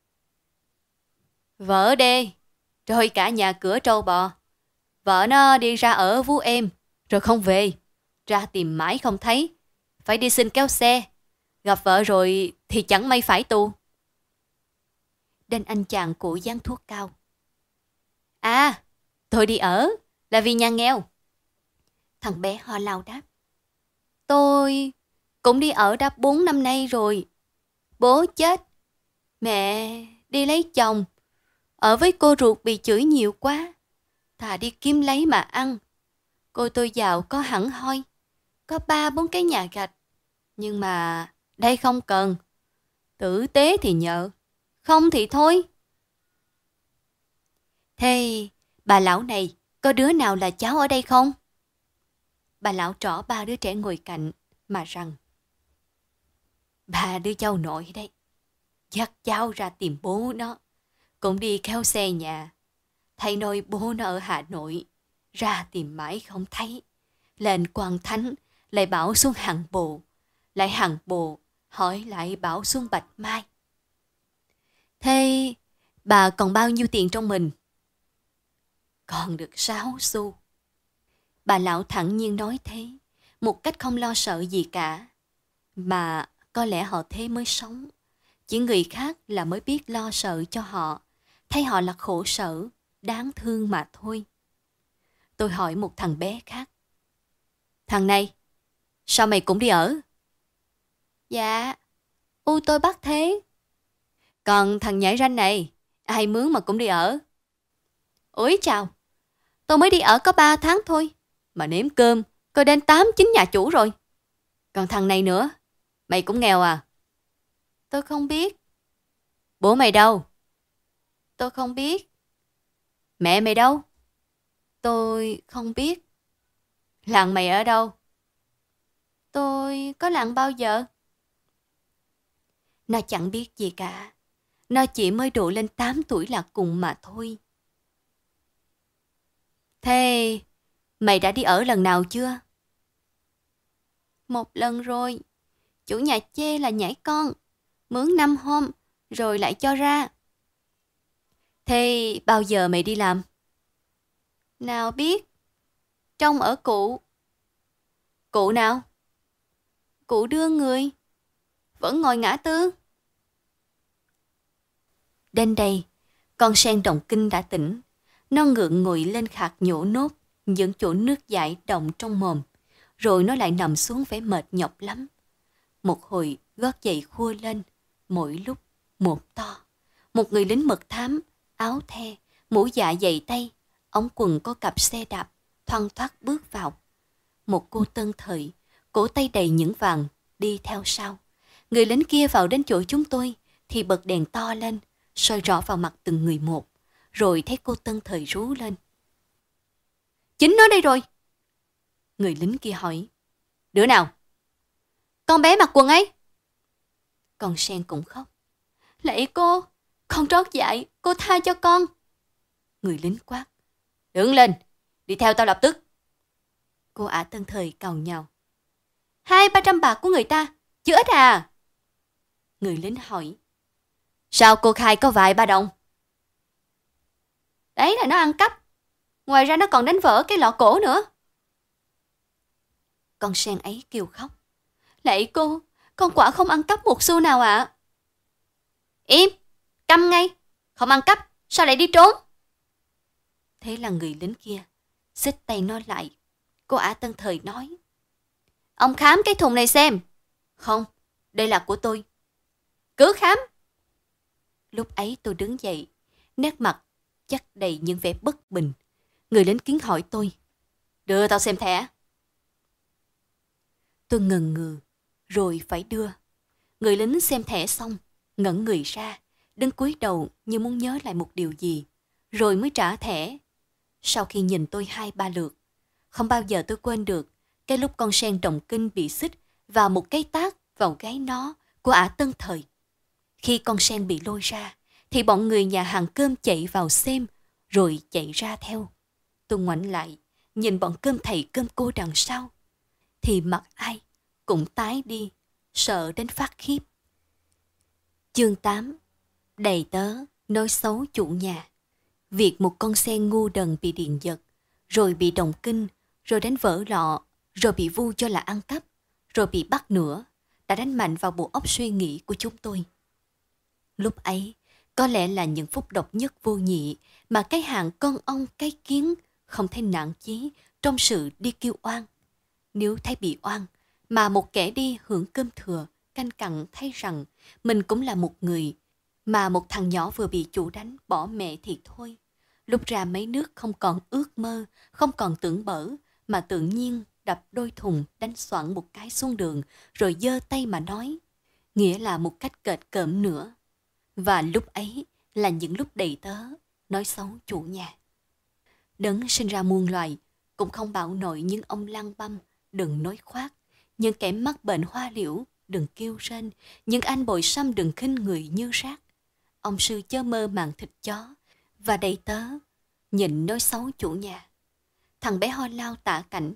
Vợ đê, rồi cả nhà cửa trâu bò. Vợ nó đi ra ở vú em, rồi không về. Ra tìm mãi không thấy, phải đi xin kéo xe. Gặp vợ rồi thì chẳng may phải tù. Đến anh chàng cụ dán thuốc cao. À, tôi đi ở là vì nhà nghèo. Thằng bé ho lao đáp. Tôi cũng đi ở đã bốn năm nay rồi. Bố chết, mẹ đi lấy chồng. Ở với cô ruột bị chửi nhiều quá. Thà đi kiếm lấy mà ăn. Cô tôi giàu có hẳn hoi. Có ba bốn cái nhà gạch. Nhưng mà đây không cần. Tử tế thì nhờ, không thì thôi. Thế bà lão này có đứa nào là cháu ở đây không? Bà lão trỏ ba đứa trẻ ngồi cạnh mà rằng. Ba đứa cháu nội đấy. Dắt cháu ra tìm bố nó. Cũng đi kéo xe nhà. Thầy nói bố nó ở Hà Nội. Ra tìm mãi không thấy. Lên quan thánh lại bảo xuống Hàng Bồ. Lại Hàng Bồ hỏi lại bảo xuống Bạch Mai. Thế bà còn bao nhiêu tiền trong mình? Còn được sáu xu. Bà lão thẳng nhiên nói thế, một cách không lo sợ gì cả. Mà có lẽ họ thế mới sống. Chỉ người khác là mới biết lo sợ cho họ, thấy họ là khổ sở, đáng thương mà thôi. Tôi hỏi một thằng bé khác. Thằng này, sao mày cũng đi ở? Dạ, u tôi bắt thế. Còn thằng nhảy ranh này, ai mướn mà cũng đi ở? Ôi chào, tôi mới đi ở có ba tháng thôi, mà nếm cơm coi đến tám chín nhà chủ rồi. Còn thằng này nữa, mày cũng nghèo à? Tôi không biết. Bố mày đâu? Tôi không biết. Mẹ mày đâu? Tôi không biết. Làng mày ở đâu? Tôi có làng bao giờ? Nó chẳng biết gì cả. Nó chỉ mới đủ lên tám tuổi là cùng mà thôi. Thế mày đã đi ở lần nào chưa? Một lần rồi. Chủ nhà chê là nhảy con. Mướn năm hôm rồi lại cho ra. Thế bao giờ mày đi làm? Nào biết. Trông ở cụ. Cụ nào? Cụ đưa người. Vẫn ngồi ngã tư. Đến đây, con sen động kinh đã tỉnh. Nó ngượng ngụy lên khạc nhổ nốt những chỗ nước dãi động trong mồm. Rồi nó lại nằm xuống vẻ mệt nhọc lắm. Một hồi gót giày khua lên, mỗi lúc một to. Một người lính mật thám, áo the, mũ dạ dày tay, ống quần có cặp xe đạp, thoăn thoắt bước vào. Một cô tân thời, cổ tay đầy những vàng, đi theo sau. Người lính kia vào đến chỗ chúng tôi, thì bật đèn to lên, soi rõ vào mặt từng người một. Rồi thấy cô tân thời rú lên. Chính nó đây rồi. Người lính kia hỏi. Đứa nào? Con bé mặc quần ấy. Con sen cũng khóc. Lạy cô, con trót dại, cô tha cho con. Người lính quát. Đứng lên, đi theo tao lập tức. Cô ả tân thời càu nhàu. Hai ba trăm bạc của người ta, chứ ít à? Người lính hỏi. Sao cô khai có vài ba đồng? Đấy là nó ăn cắp. Ngoài ra nó còn đánh vỡ cái lọ cổ nữa. Con sen ấy kêu khóc. Lạy cô, Con quả không ăn cắp một xu nào ạ. À. Im, câm ngay, không ăn cắp, sao lại đi trốn? Thế là người lính kia xích tay nó lại. Cô ả Tân Thời nói: Ông khám cái thùng này xem. Không, đây là của tôi. Cứ khám. Lúc ấy tôi đứng dậy, nét mặt chắc đầy những vẻ bất bình. Người lính kiến hỏi tôi: Đưa tao xem thẻ. Tôi ngần ngừ, rồi phải đưa. Người lính xem thẻ xong, ngẩng người ra, đứng cúi đầu như muốn nhớ lại một điều gì, rồi mới trả thẻ. Sau khi nhìn tôi hai ba lượt, không bao giờ tôi quên được cái lúc con sen Đồng Kinh bị xích và một cái tát vào gáy nó của ả Tân Thời. Khi con sen bị lôi ra, thì bọn người nhà hàng cơm chạy vào xem, rồi chạy ra theo. Tôi ngoảnh lại, nhìn bọn cơm thầy cơm cô đằng sau, thì mặt ai cũng tái đi, sợ đến phát khiếp. Chương tám. Đầy tớ nói xấu chủ nhà. Việc một con sen ngu đần bị điện giật, rồi bị động kinh, rồi đánh vỡ lọ, rồi bị vu cho là ăn cắp, rồi bị bắt nữa, đã đánh mạnh vào bộ óc suy nghĩ của chúng tôi. Lúc ấy, có lẽ là những phút độc nhất vô nhị mà cái hạng con ong cái kiến không thấy nản chí trong sự đi kêu oan. Nếu thấy bị oan, mà một kẻ đi hưởng cơm thừa, canh cặn thấy rằng mình cũng là một người, mà một thằng nhỏ vừa bị chủ đánh bỏ mẹ thì thôi. Lúc ra mấy nước không còn ước mơ, không còn tưởng bở, mà tự nhiên đập đôi thùng đánh xoảng một cái xuống đường, rồi giơ tay mà nói. Nghĩa là một cách kệch cỡm nữa. Và lúc ấy là những lúc đầy tớ nói xấu chủ nhà. Đấng sinh ra muôn loài, cũng không bảo nội những ông lăng băm đừng nói khoác, những kẻ mắc bệnh hoa liễu đừng kêu rên, những anh bội sâm đừng khinh người như rác. Ông sư chớ mơ màng thịt chó, và đầy tớ nhịn nói xấu chủ nhà. Thằng bé ho lao tả cảnh.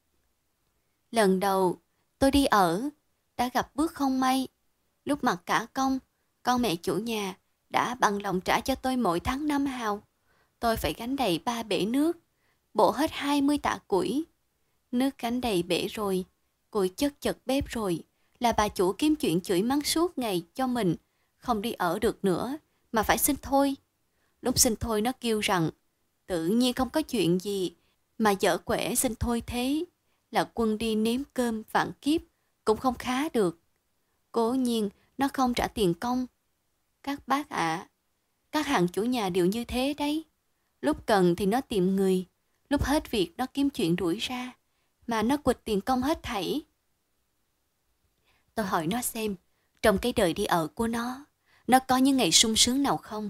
Lần đầu tôi đi ở, đã gặp bước không may. Lúc mặc cả công, con mẹ chủ nhà đã bằng lòng trả cho tôi mỗi tháng năm hào. Tôi phải gánh đầy ba bể nước, bộ hết hai mươi tạ củi. Nước gánh đầy bể rồi, củi chất chật bếp rồi, là bà chủ kiếm chuyện chửi mắng suốt ngày cho mình không đi ở được nữa, mà phải xin thôi. Lúc xin thôi nó kêu rằng tự nhiên không có chuyện gì mà dở quẻ xin thôi thế, là quân đi nếm cơm vạn kiếp cũng không khá được. Cố nhiên nó không trả tiền công. Các bác ạ, à, các hàng chủ nhà đều như thế đấy. Lúc cần thì nó tìm người, lúc hết việc nó kiếm chuyện đuổi ra, mà nó quỵt tiền công hết thảy. Tôi hỏi nó xem, trong cái đời đi ở của nó, nó có những ngày sung sướng nào không?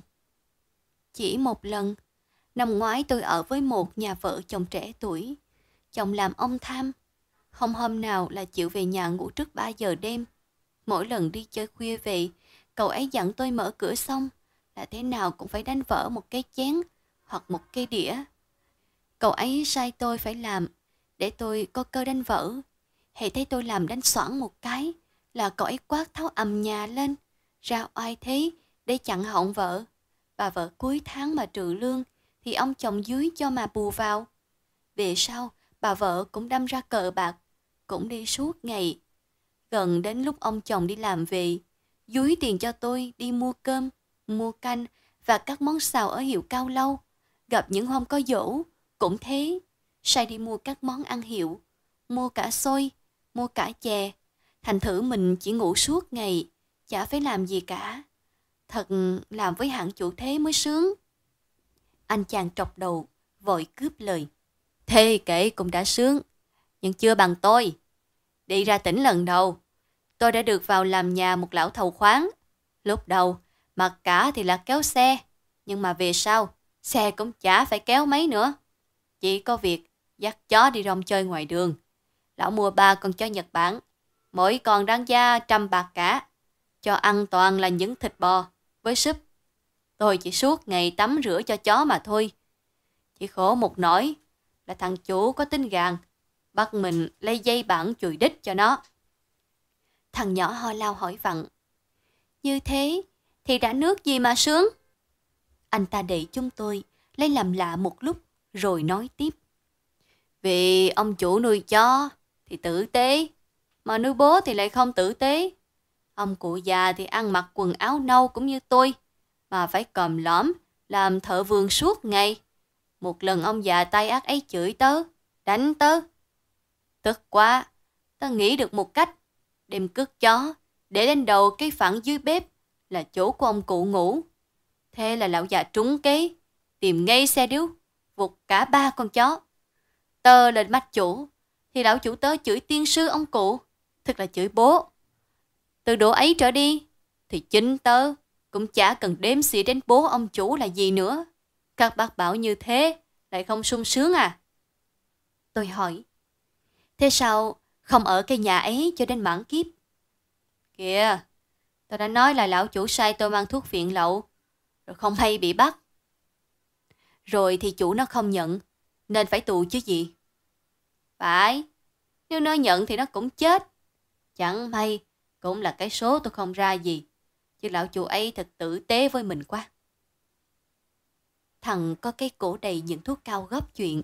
Chỉ một lần, năm ngoái tôi ở với một nhà vợ chồng trẻ tuổi. Chồng làm ông tham, không hôm nào là chịu về nhà ngủ trước ba giờ đêm. Mỗi lần đi chơi khuya về, cậu ấy dặn tôi mở cửa xong là thế nào cũng phải đánh vỡ một cái chén hoặc một cái đĩa. Cậu ấy sai tôi phải làm để tôi có cơ đánh vỡ. Hễ thấy tôi làm đánh xoảng một cái là cậu ấy quát tháo ầm nhà lên, ra oai thế để chặn họng vợ. Bà vợ cuối tháng mà trừ lương thì ông chồng dưới cho mà bù vào. Về sau, bà vợ cũng đâm ra cờ bạc, cũng đi suốt ngày. Gần đến lúc ông chồng đi làm về, dúi tiền cho tôi đi mua cơm, mua canh và các món xào ở hiệu Cao Lâu. Gặp những hôm có giỗ, cũng thế, sai đi mua các món ăn hiệu, mua cả xôi, mua cả chè. Thành thử mình chỉ ngủ suốt ngày, chả phải làm gì cả. Thật làm với hạng chủ thế mới sướng. Anh chàng trọc đầu, vội cướp lời. Thế kể cũng đã sướng, nhưng chưa bằng tôi. Đi ra tỉnh lần đầu, tôi đã được vào làm nhà một lão thầu khoáng. Lúc đầu, mặc cả thì là kéo xe, nhưng mà về sau, xe cũng chả phải kéo mấy nữa. Chỉ có việc dắt chó đi rong chơi ngoài đường. Lão mua ba con chó Nhật Bản, mỗi con đáng giá trăm bạc cả. Cho ăn toàn là những thịt bò với súp. Tôi chỉ suốt ngày tắm rửa cho chó mà thôi. Chỉ khổ một nỗi là thằng chủ có tính gàn, bắt mình lấy dây bản chùi đít cho nó. Thằng nhỏ ho lao hỏi vặn. Như thế thì đã nước gì mà sướng? Anh ta để chúng tôi lấy làm lạ một lúc rồi nói tiếp. Vì ông chủ nuôi chó thì tử tế, mà nuôi bố thì lại không tử tế. Ông cụ già thì ăn mặc quần áo nâu cũng như tôi, mà phải còm lõm, làm thợ vườn suốt ngày. Một lần ông già tay ác ấy chửi tớ, đánh tớ. Tức quá, tớ nghĩ được một cách, đem cước chó, để lên đầu cái phản dưới bếp, là chỗ của ông cụ ngủ. Thế là lão già trúng kế, tìm ngay xe điếu, vụt cả ba con chó. Tớ lên mắt chủ, thì lão chủ tớ chửi tiên sư ông cụ, thật là chửi bố. Từ độ ấy trở đi, thì chính tớ cũng chả cần đếm xỉa đến bố ông chủ là gì nữa. Các bác bảo như thế, lại không sung sướng à? Tôi hỏi, thế sao không ở cái nhà ấy cho đến mãn kiếp? Kìa, tôi đã nói là lão chủ sai tôi mang thuốc phiện lậu, rồi không hay bị bắt. Rồi thì chủ nó không nhận, nên phải tù chứ gì. Phải, nếu nó nhận thì nó cũng chết. Chẳng may, cũng là cái số tôi không ra gì. Chứ lão chủ ấy thật tử tế với mình quá. Thằng có cái cổ đầy những thuốc cao góp chuyện.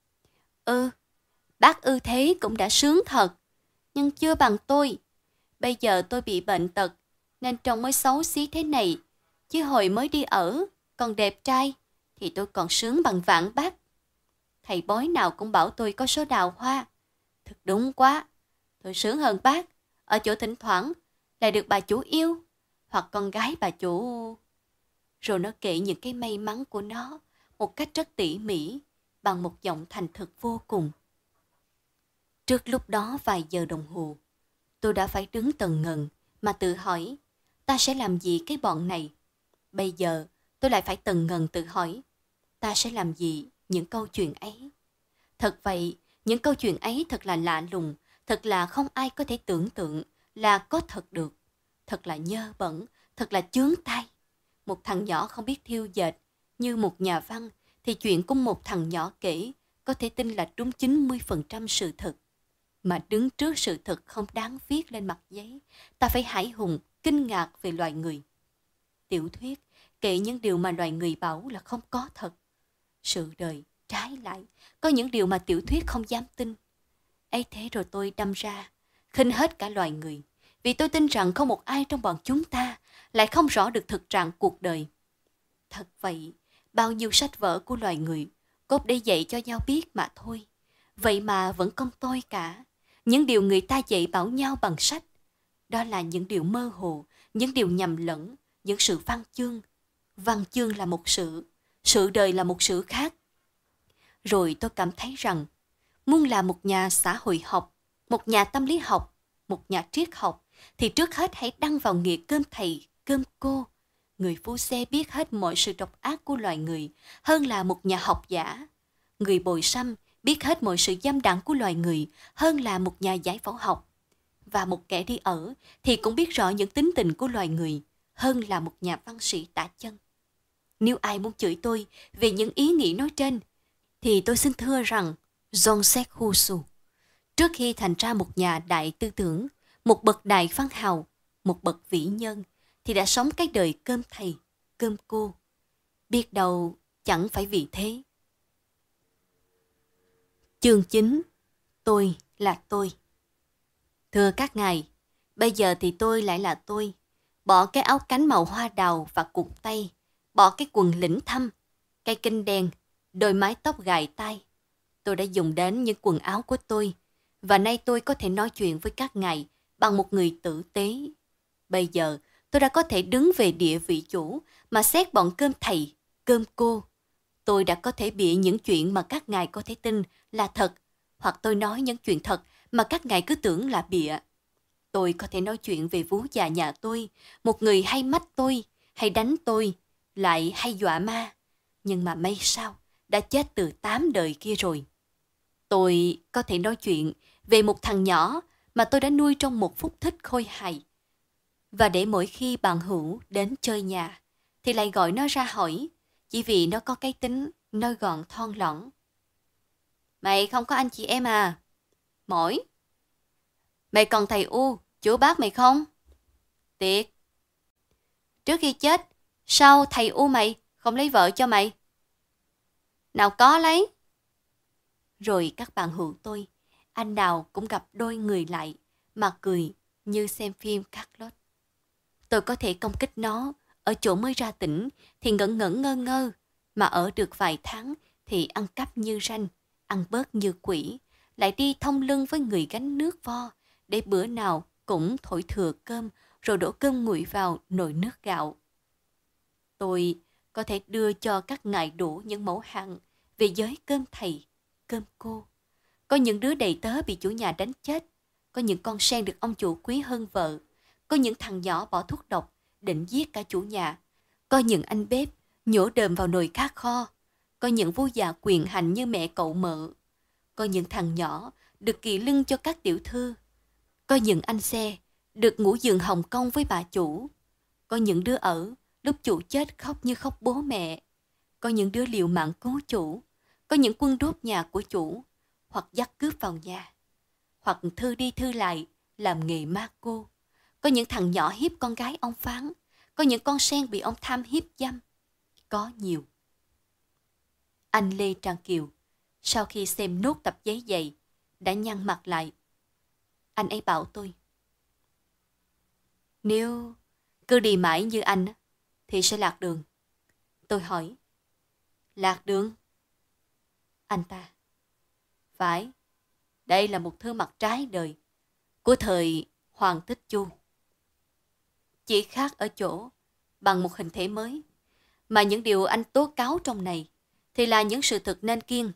Ừ, bác ư thế cũng đã sướng thật, nhưng chưa bằng tôi. Bây giờ tôi bị bệnh tật, nên trông mới xấu xí thế này. Chứ hồi mới đi ở, còn đẹp trai, thì tôi còn sướng bằng vạn bác. Thầy bói nào cũng bảo tôi có số đào hoa. Thật đúng quá, tôi sướng hơn bác. Ở chỗ thỉnh thoảng lại được bà chủ yêu, hoặc con gái bà chủ. Rồi nó kể những cái may mắn của nó một cách rất tỉ mỉ, bằng một giọng thành thực vô cùng. Trước lúc đó vài giờ đồng hồ, tôi đã phải đứng tần ngần mà tự hỏi, ta sẽ làm gì cái bọn này? Bây giờ tôi lại phải tần ngần tự hỏi, ta sẽ làm gì những câu chuyện ấy? Thật vậy, những câu chuyện ấy thật là lạ lùng, thật là không ai có thể tưởng tượng là có thật được. Thật là nhơ bẩn, thật là chướng tai. Một thằng nhỏ không biết thiêu dệt, như một nhà văn, thì chuyện của một thằng nhỏ kể có thể tin là đúng chín mươi phần trăm sự thật. Mà đứng trước sự thật không đáng viết lên mặt giấy, ta phải hãi hùng, kinh ngạc về loài người. Tiểu thuyết kể những điều mà loài người bảo là không có thật. Sự đời trái lại, có những điều mà tiểu thuyết không dám tin. Ấy thế rồi tôi đâm ra, khinh hết cả loài người, vì tôi tin rằng không một ai trong bọn chúng ta lại không rõ được thực trạng cuộc đời. Thật vậy, bao nhiêu sách vở của loài người cốt để dạy cho nhau biết mà thôi. Vậy mà vẫn không tôi cả. Những điều người ta dạy bảo nhau bằng sách, đó là những điều mơ hồ, những điều nhầm lẫn, những sự văn chương. Văn chương là một sự, sự đời là một sự khác. Rồi tôi cảm thấy rằng, muốn là một nhà xã hội học, một nhà tâm lý học, một nhà triết học, thì trước hết hãy đăng vào nghĩa cơm thầy, cơm cô. Người phu xe biết hết mọi sự độc ác của loài người, hơn là một nhà học giả. Người bồi xăm biết hết mọi sự dâm đãng của loài người, hơn là một nhà giải phẫu học. Và một kẻ đi ở thì cũng biết rõ những tính tình của loài người, hơn là một nhà văn sĩ tả chân. Nếu ai muốn chửi tôi về những ý nghĩ nói trên, thì tôi xin thưa rằng Jean-Jacques Rousseau, trước khi thành ra một nhà đại tư tưởng, một bậc đại văn hào, một bậc vĩ nhân, thì đã sống cái đời cơm thầy, cơm cô. Biết đâu chẳng phải vì thế. Chương chín. Tôi là tôi. Thưa các ngài, bây giờ thì tôi lại là tôi. Bỏ cái áo cánh màu hoa đào và cụt tay, bỏ cái quần lĩnh thâm, cây kinh đen, đôi mái tóc gài tai. Tôi đã dùng đến những quần áo của tôi, và nay tôi có thể nói chuyện với các ngài bằng một người tử tế. Bây giờ tôi đã có thể đứng về địa vị chủ mà xét bọn cơm thầy, cơm cô. Tôi đã có thể bịa những chuyện mà các ngài có thể tin là thật, hoặc tôi nói những chuyện thật mà các ngài cứ tưởng là bịa. Tôi có thể nói chuyện về vú già nhà tôi, một người hay mách tôi, hay đánh tôi, lại hay dọa ma. Nhưng mà may sao, đã chết từ tám đời kia rồi. Tôi có thể nói chuyện về một thằng nhỏ mà tôi đã nuôi trong một phút thích khôi hài. Và để mỗi khi bạn hữu đến chơi nhà, thì lại gọi nó ra hỏi, chỉ vì nó có cái tính nói gọn thon lỏng. Mày không có anh chị em à? Mỗi. Mày còn thầy U, chú bác mày không? Tiếc. Trước khi chết, sao thầy U mày không lấy vợ cho mày? Nào có lấy. Rồi các bạn hữu tôi, anh nào cũng gặp đôi người lại, mà cười như xem phim Carlot. Tôi có thể công kích nó ở chỗ mới ra tỉnh thì ngẩn ngẩn ngơ ngơ, mà ở được vài tháng thì ăn cắp như ranh, ăn bớt như quỷ, lại đi thông lưng với người gánh nước vo, để bữa nào cũng thổi thừa cơm rồi đổ cơm nguội vào nồi nước gạo. Tôi có thể đưa cho các ngài đủ những mẫu hạn về giới cơm thầy, cơm cô. Có những đứa đầy tớ bị chủ nhà đánh chết, có những con sen được ông chủ quý hơn vợ, có những thằng nhỏ bỏ thuốc độc định giết cả chủ nhà, có những anh bếp nhổ đờm vào nồi cá kho, có những vú già quyền hành như mẹ cậu mợ, có những thằng nhỏ được kỵ lưng cho các tiểu thư, có những anh xe được ngủ giường Hồng Kông với bà chủ, có những đứa ở lúc chủ chết khóc như khóc bố mẹ, có những đứa liều mạng cứu chủ, có những quân đốt nhà của chủ, hoặc dắt cướp vào nhà, hoặc thư đi thư lại làm nghề ma cô. Có những thằng nhỏ hiếp con gái ông Phán, có những con sen bị ông tham hiếp dâm. Có nhiều. Anh Lê Trang Kiều, sau khi xem nốt tập giấy dày, đã nhăn mặt lại. Anh ấy bảo tôi, nếu cứ đi mãi như anh thì sẽ lạc đường. Tôi hỏi, lạc đường? Anh ta, phải, đây là một thứ mặt trái đời của thời Hoàng Tích Chu. Chỉ khác ở chỗ, bằng một hình thể mới, mà những điều anh tố cáo trong này thì là những sự thực nên kiêng.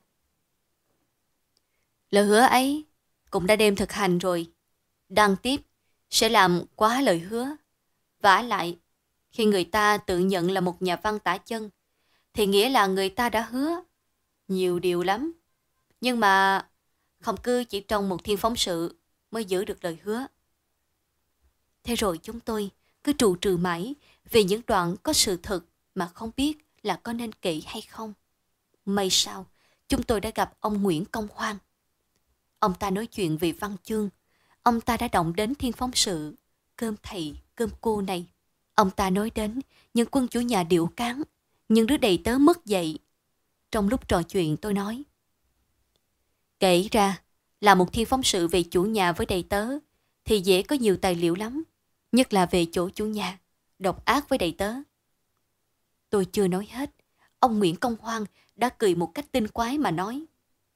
Lời hứa ấy cũng đã đem thực hành rồi. Đăng tiếp sẽ làm quá lời hứa. Vả lại, khi người ta tự nhận là một nhà văn tả chân, thì nghĩa là người ta đã hứa nhiều điều lắm. Nhưng mà không cứ chỉ trong một thiên phóng sự mới giữ được lời hứa. Thế rồi chúng tôi cứ trụ trừ mãi về những đoạn có sự thật mà không biết là có nên kể hay không. May sao, chúng tôi đã gặp ông Nguyễn Công Hoan. Ông ta nói chuyện về văn chương. Ông ta đã động đến thiên phóng sự Cơm Thầy, Cơm Cô này. Ông ta nói đến những quân chủ nhà điệu cán, những đứa đầy tớ mất dạy. Trong lúc trò chuyện tôi nói, kể ra là một thiên phóng sự về chủ nhà với đầy tớ thì dễ có nhiều tài liệu lắm, nhất là về chỗ chủ nhà độc ác với đầy tớ. Tôi chưa nói hết, ông Nguyễn Công Hoan đã cười một cách tinh quái mà nói,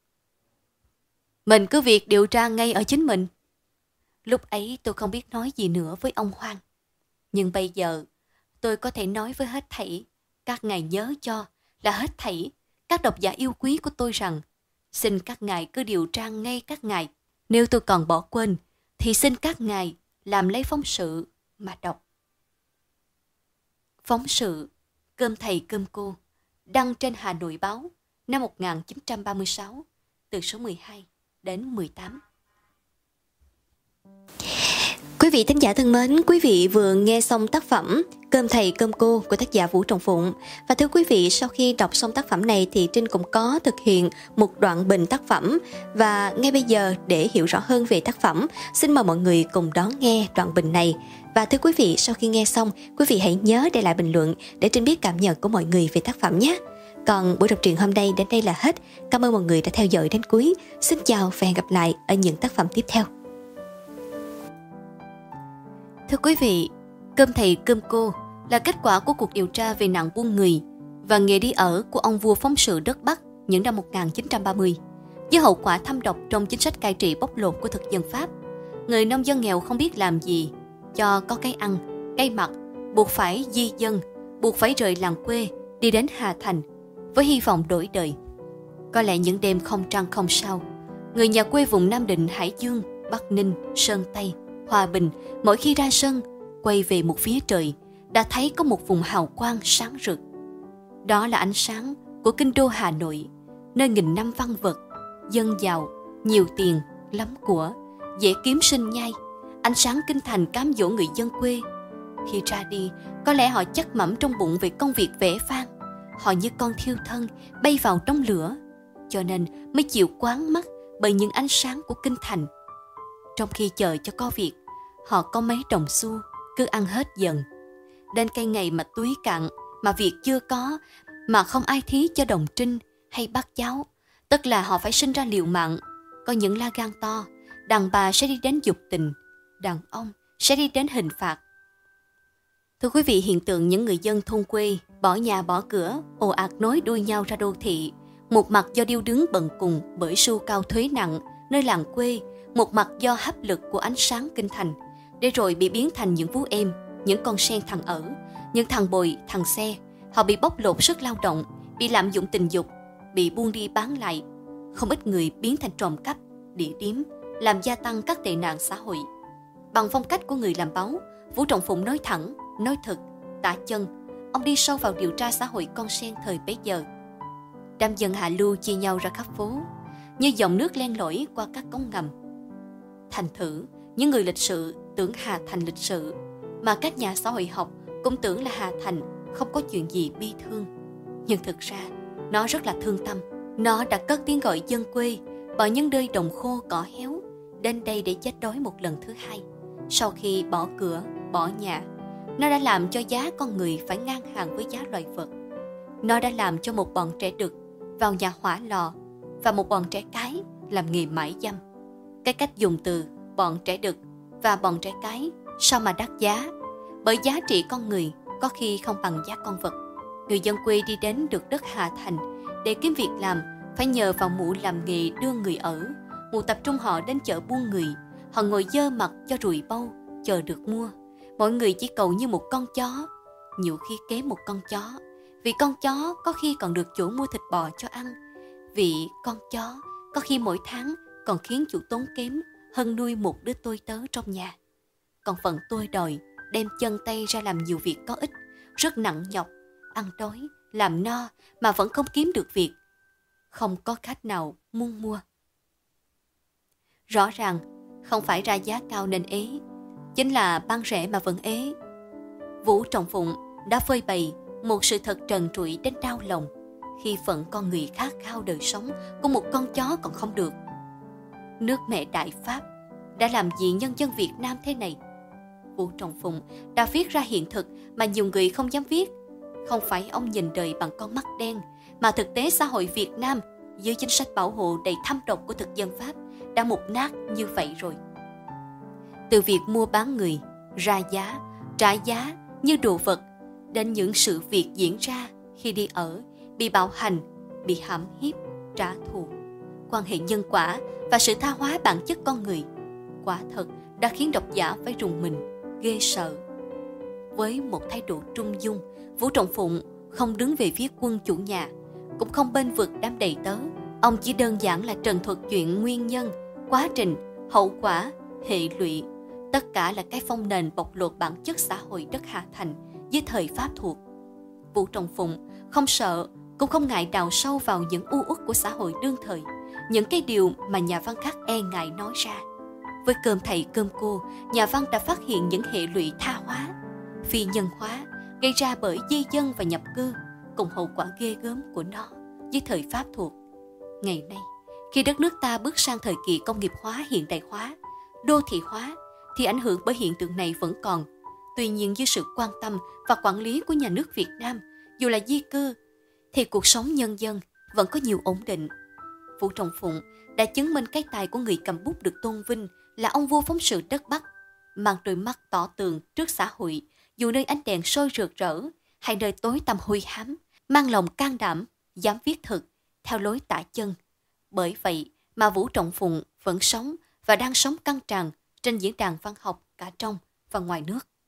mình cứ việc điều tra ngay ở chính mình. Lúc ấy tôi không biết nói gì nữa với ông Hoan. Nhưng bây giờ tôi có thể nói với hết thảy các ngài nhớ cho là hết thảy các độc giả yêu quý của tôi rằng xin các ngài cứ điều tra ngay các ngài. Nếu tôi còn bỏ quên thì xin các ngài làm lấy phóng sự mà đọc. Phóng sự Cơm Thầy Cơm Cô đăng trên Hà Nội Báo năm một nghìn chín trăm ba mươi sáu từ số mười hai đến mười tám. Quý vị thính giả thân mến, quý vị vừa nghe xong tác phẩm Cơm Thầy Cơm Cô của tác giả Vũ Trọng Phụng. Và thưa quý vị, sau khi đọc xong tác phẩm này thì Trinh cũng có thực hiện một đoạn bình tác phẩm. Và ngay bây giờ để hiểu rõ hơn về tác phẩm, xin mời mọi người cùng đón nghe đoạn bình này. Và thưa quý vị, sau khi nghe xong, quý vị hãy nhớ để lại bình luận để Trinh biết cảm nhận của mọi người về tác phẩm nhé. Còn buổi đọc truyện hôm nay đến đây là hết. Cảm ơn mọi người đã theo dõi đến cuối. Xin chào và hẹn gặp lại ở những tác phẩm tiếp theo. Thưa quý vị, Cơm Thầy Cơm Cô là kết quả của cuộc điều tra về nạn buôn người và nghề đi ở của ông vua phóng sự đất Bắc những năm một nghìn chín trăm ba mươi. Với hậu quả thâm độc trong chính sách cai trị bóc lột của thực dân Pháp, người nông dân nghèo không biết làm gì cho có cái ăn, cái mặc, buộc phải di dân, buộc phải rời làng quê đi đến Hà Thành với hy vọng đổi đời. Có lẽ những đêm không trăng không sao, người nhà quê vùng Nam Định, Hải Dương, Bắc Ninh, Sơn Tây, Hòa Bình mỗi khi ra sân quay về một phía trời đã thấy có một vùng hào quang sáng rực. Đó là ánh sáng của kinh đô Hà Nội, nơi nghìn năm văn vật, dân giàu, nhiều tiền, lắm của, dễ kiếm sinh nhai. Ánh sáng kinh thành cám dỗ người dân quê. Khi ra đi, có lẽ họ chắc mẩm trong bụng về công việc vẻ vang. Họ như con thiêu thân bay vào trong lửa, cho nên mới chịu quán mắt bởi những ánh sáng của kinh thành. Trong khi chờ cho có việc, họ có mấy đồng xu, cứ ăn hết dần. Đến cái ngày mà túi cạn, mà việc chưa có, mà không ai thí cho đồng trinh hay bác cháu, tức là họ phải sinh ra liều mạng. Có những la gan to, đàn bà sẽ đi đến dục tình, đàn ông sẽ đi đến hình phạt. Thưa quý vị, hiện tượng những người dân thôn quê bỏ nhà bỏ cửa, ồ ạt nối đuôi nhau ra đô thị, một mặt do điêu đứng bần cùng bởi sưu cao thuế nặng nơi làng quê, một mặt do áp lực của ánh sáng kinh thành, để rồi bị biến thành những vú em, những con sen thằng ở, những thằng bồi, thằng xe. Họ bị bóc lột sức lao động, bị lạm dụng tình dục, bị buông đi bán lại. Không ít người biến thành trộm cắp, đĩa điếm, làm gia tăng các tệ nạn xã hội. Bằng phong cách của người làm báo, Vũ Trọng Phụng nói thẳng, nói thật, tả chân. Ông đi sâu vào điều tra xã hội con sen thời bấy giờ. Đám dân hạ lưu chia nhau ra khắp phố, như dòng nước len lỏi qua các cống ngầm. Thành thử, những người lịch sự tưởng Hà Thành lịch sự, mà các nhà xã hội học cũng tưởng là Hà Thành không có chuyện gì bi thương. Nhưng thực ra, nó rất là thương tâm. Nó đã cất tiếng gọi dân quê bỏ những nơi đồng khô cỏ héo đến đây để chết đói một lần thứ hai. Sau khi bỏ cửa, bỏ nhà, nó đã làm cho giá con người phải ngang hàng với giá loài vật. Nó đã làm cho một bọn trẻ đực vào nhà hỏa lò và một bọn trẻ cái làm nghề mãi dâm. Cái cách dùng từ bọn trẻ đực và bọn trẻ cái sao mà đắt giá, bởi giá trị con người có khi không bằng giá con vật. Người dân quê đi đến được đất Hà Thành để kiếm việc làm phải nhờ vào mụ làm nghề đưa người ở. Mụ tập trung họ đến chợ buôn người, họ ngồi dơ mặt cho rùi bâu, chờ được mua. Mọi người chỉ cầu như một con chó, nhiều khi kém một con chó, vì con chó có khi còn được chủ mua thịt bò cho ăn, vì con chó có khi mỗi tháng còn khiến chủ tốn kém hơn nuôi một đứa tôi tớ trong nhà. Còn phần tôi đòi đem chân tay ra làm nhiều việc có ích, rất nặng nhọc, ăn đói, làm no mà vẫn không kiếm được việc, không có khách nào muốn mua. Rõ ràng không phải ra giá cao nên ế, chính là bán rẻ mà vẫn ế. Vũ Trọng Phụng đã phơi bày một sự thật trần trụi đến đau lòng khi phận con người khát khao đời sống của một con chó còn không được. Nước mẹ Đại Pháp đã làm gì nhân dân Việt Nam thế này? Vũ Trọng Phụng đã viết ra hiện thực mà nhiều người không dám viết. Không phải ông nhìn đời bằng con mắt đen, mà thực tế xã hội Việt Nam dưới chính sách bảo hộ đầy thâm độc của thực dân Pháp đã mục nát như vậy rồi. Từ việc mua bán người, ra giá, trả giá như đồ vật, đến những sự việc diễn ra khi đi ở, bị bạo hành, bị hãm hiếp, trả thù. Quan hệ nhân quả và sự tha hóa bản chất con người quả thật đã khiến độc giả phải rùng mình, ghê sợ. Với một thái độ trung dung, Vũ Trọng Phụng không đứng về phía quân chủ nhà, cũng không bênh vực đám đầy tớ. Ông chỉ đơn giản là trần thuật chuyện nguyên nhân, quá trình, hậu quả, hệ lụy. Tất cả là cái phong nền bộc lộ bản chất xã hội đất Hà Thành dưới thời Pháp thuộc. Vũ Trọng Phụng không sợ, cũng không ngại đào sâu vào những u uất của xã hội đương thời, những cái điều mà nhà văn khác e ngại nói ra. Với cơm thầy cơm cô, nhà văn đã phát hiện những hệ lụy tha hóa, phi nhân hóa gây ra bởi di dân và nhập cư, cùng hậu quả ghê gớm của nó dưới thời Pháp thuộc. Ngày nay, khi đất nước ta bước sang thời kỳ công nghiệp hóa, hiện đại hóa, đô thị hóa, thì ảnh hưởng bởi hiện tượng này vẫn còn. Tuy nhiên, dưới sự quan tâm và quản lý của nhà nước Việt Nam, dù là di cư, thì cuộc sống nhân dân vẫn có nhiều ổn định. Vũ Trọng Phụng đã chứng minh cái tài của người cầm bút được tôn vinh là ông vua phóng sự đất Bắc, mang đôi mắt tỏ tường trước xã hội, dù nơi ánh đèn sôi rực rỡ hay nơi tối tăm hôi hám, mang lòng can đảm, dám viết thực theo lối tả chân. Bởi vậy mà Vũ Trọng Phụng vẫn sống và đang sống căng tràn trên diễn đàn văn học cả trong và ngoài nước.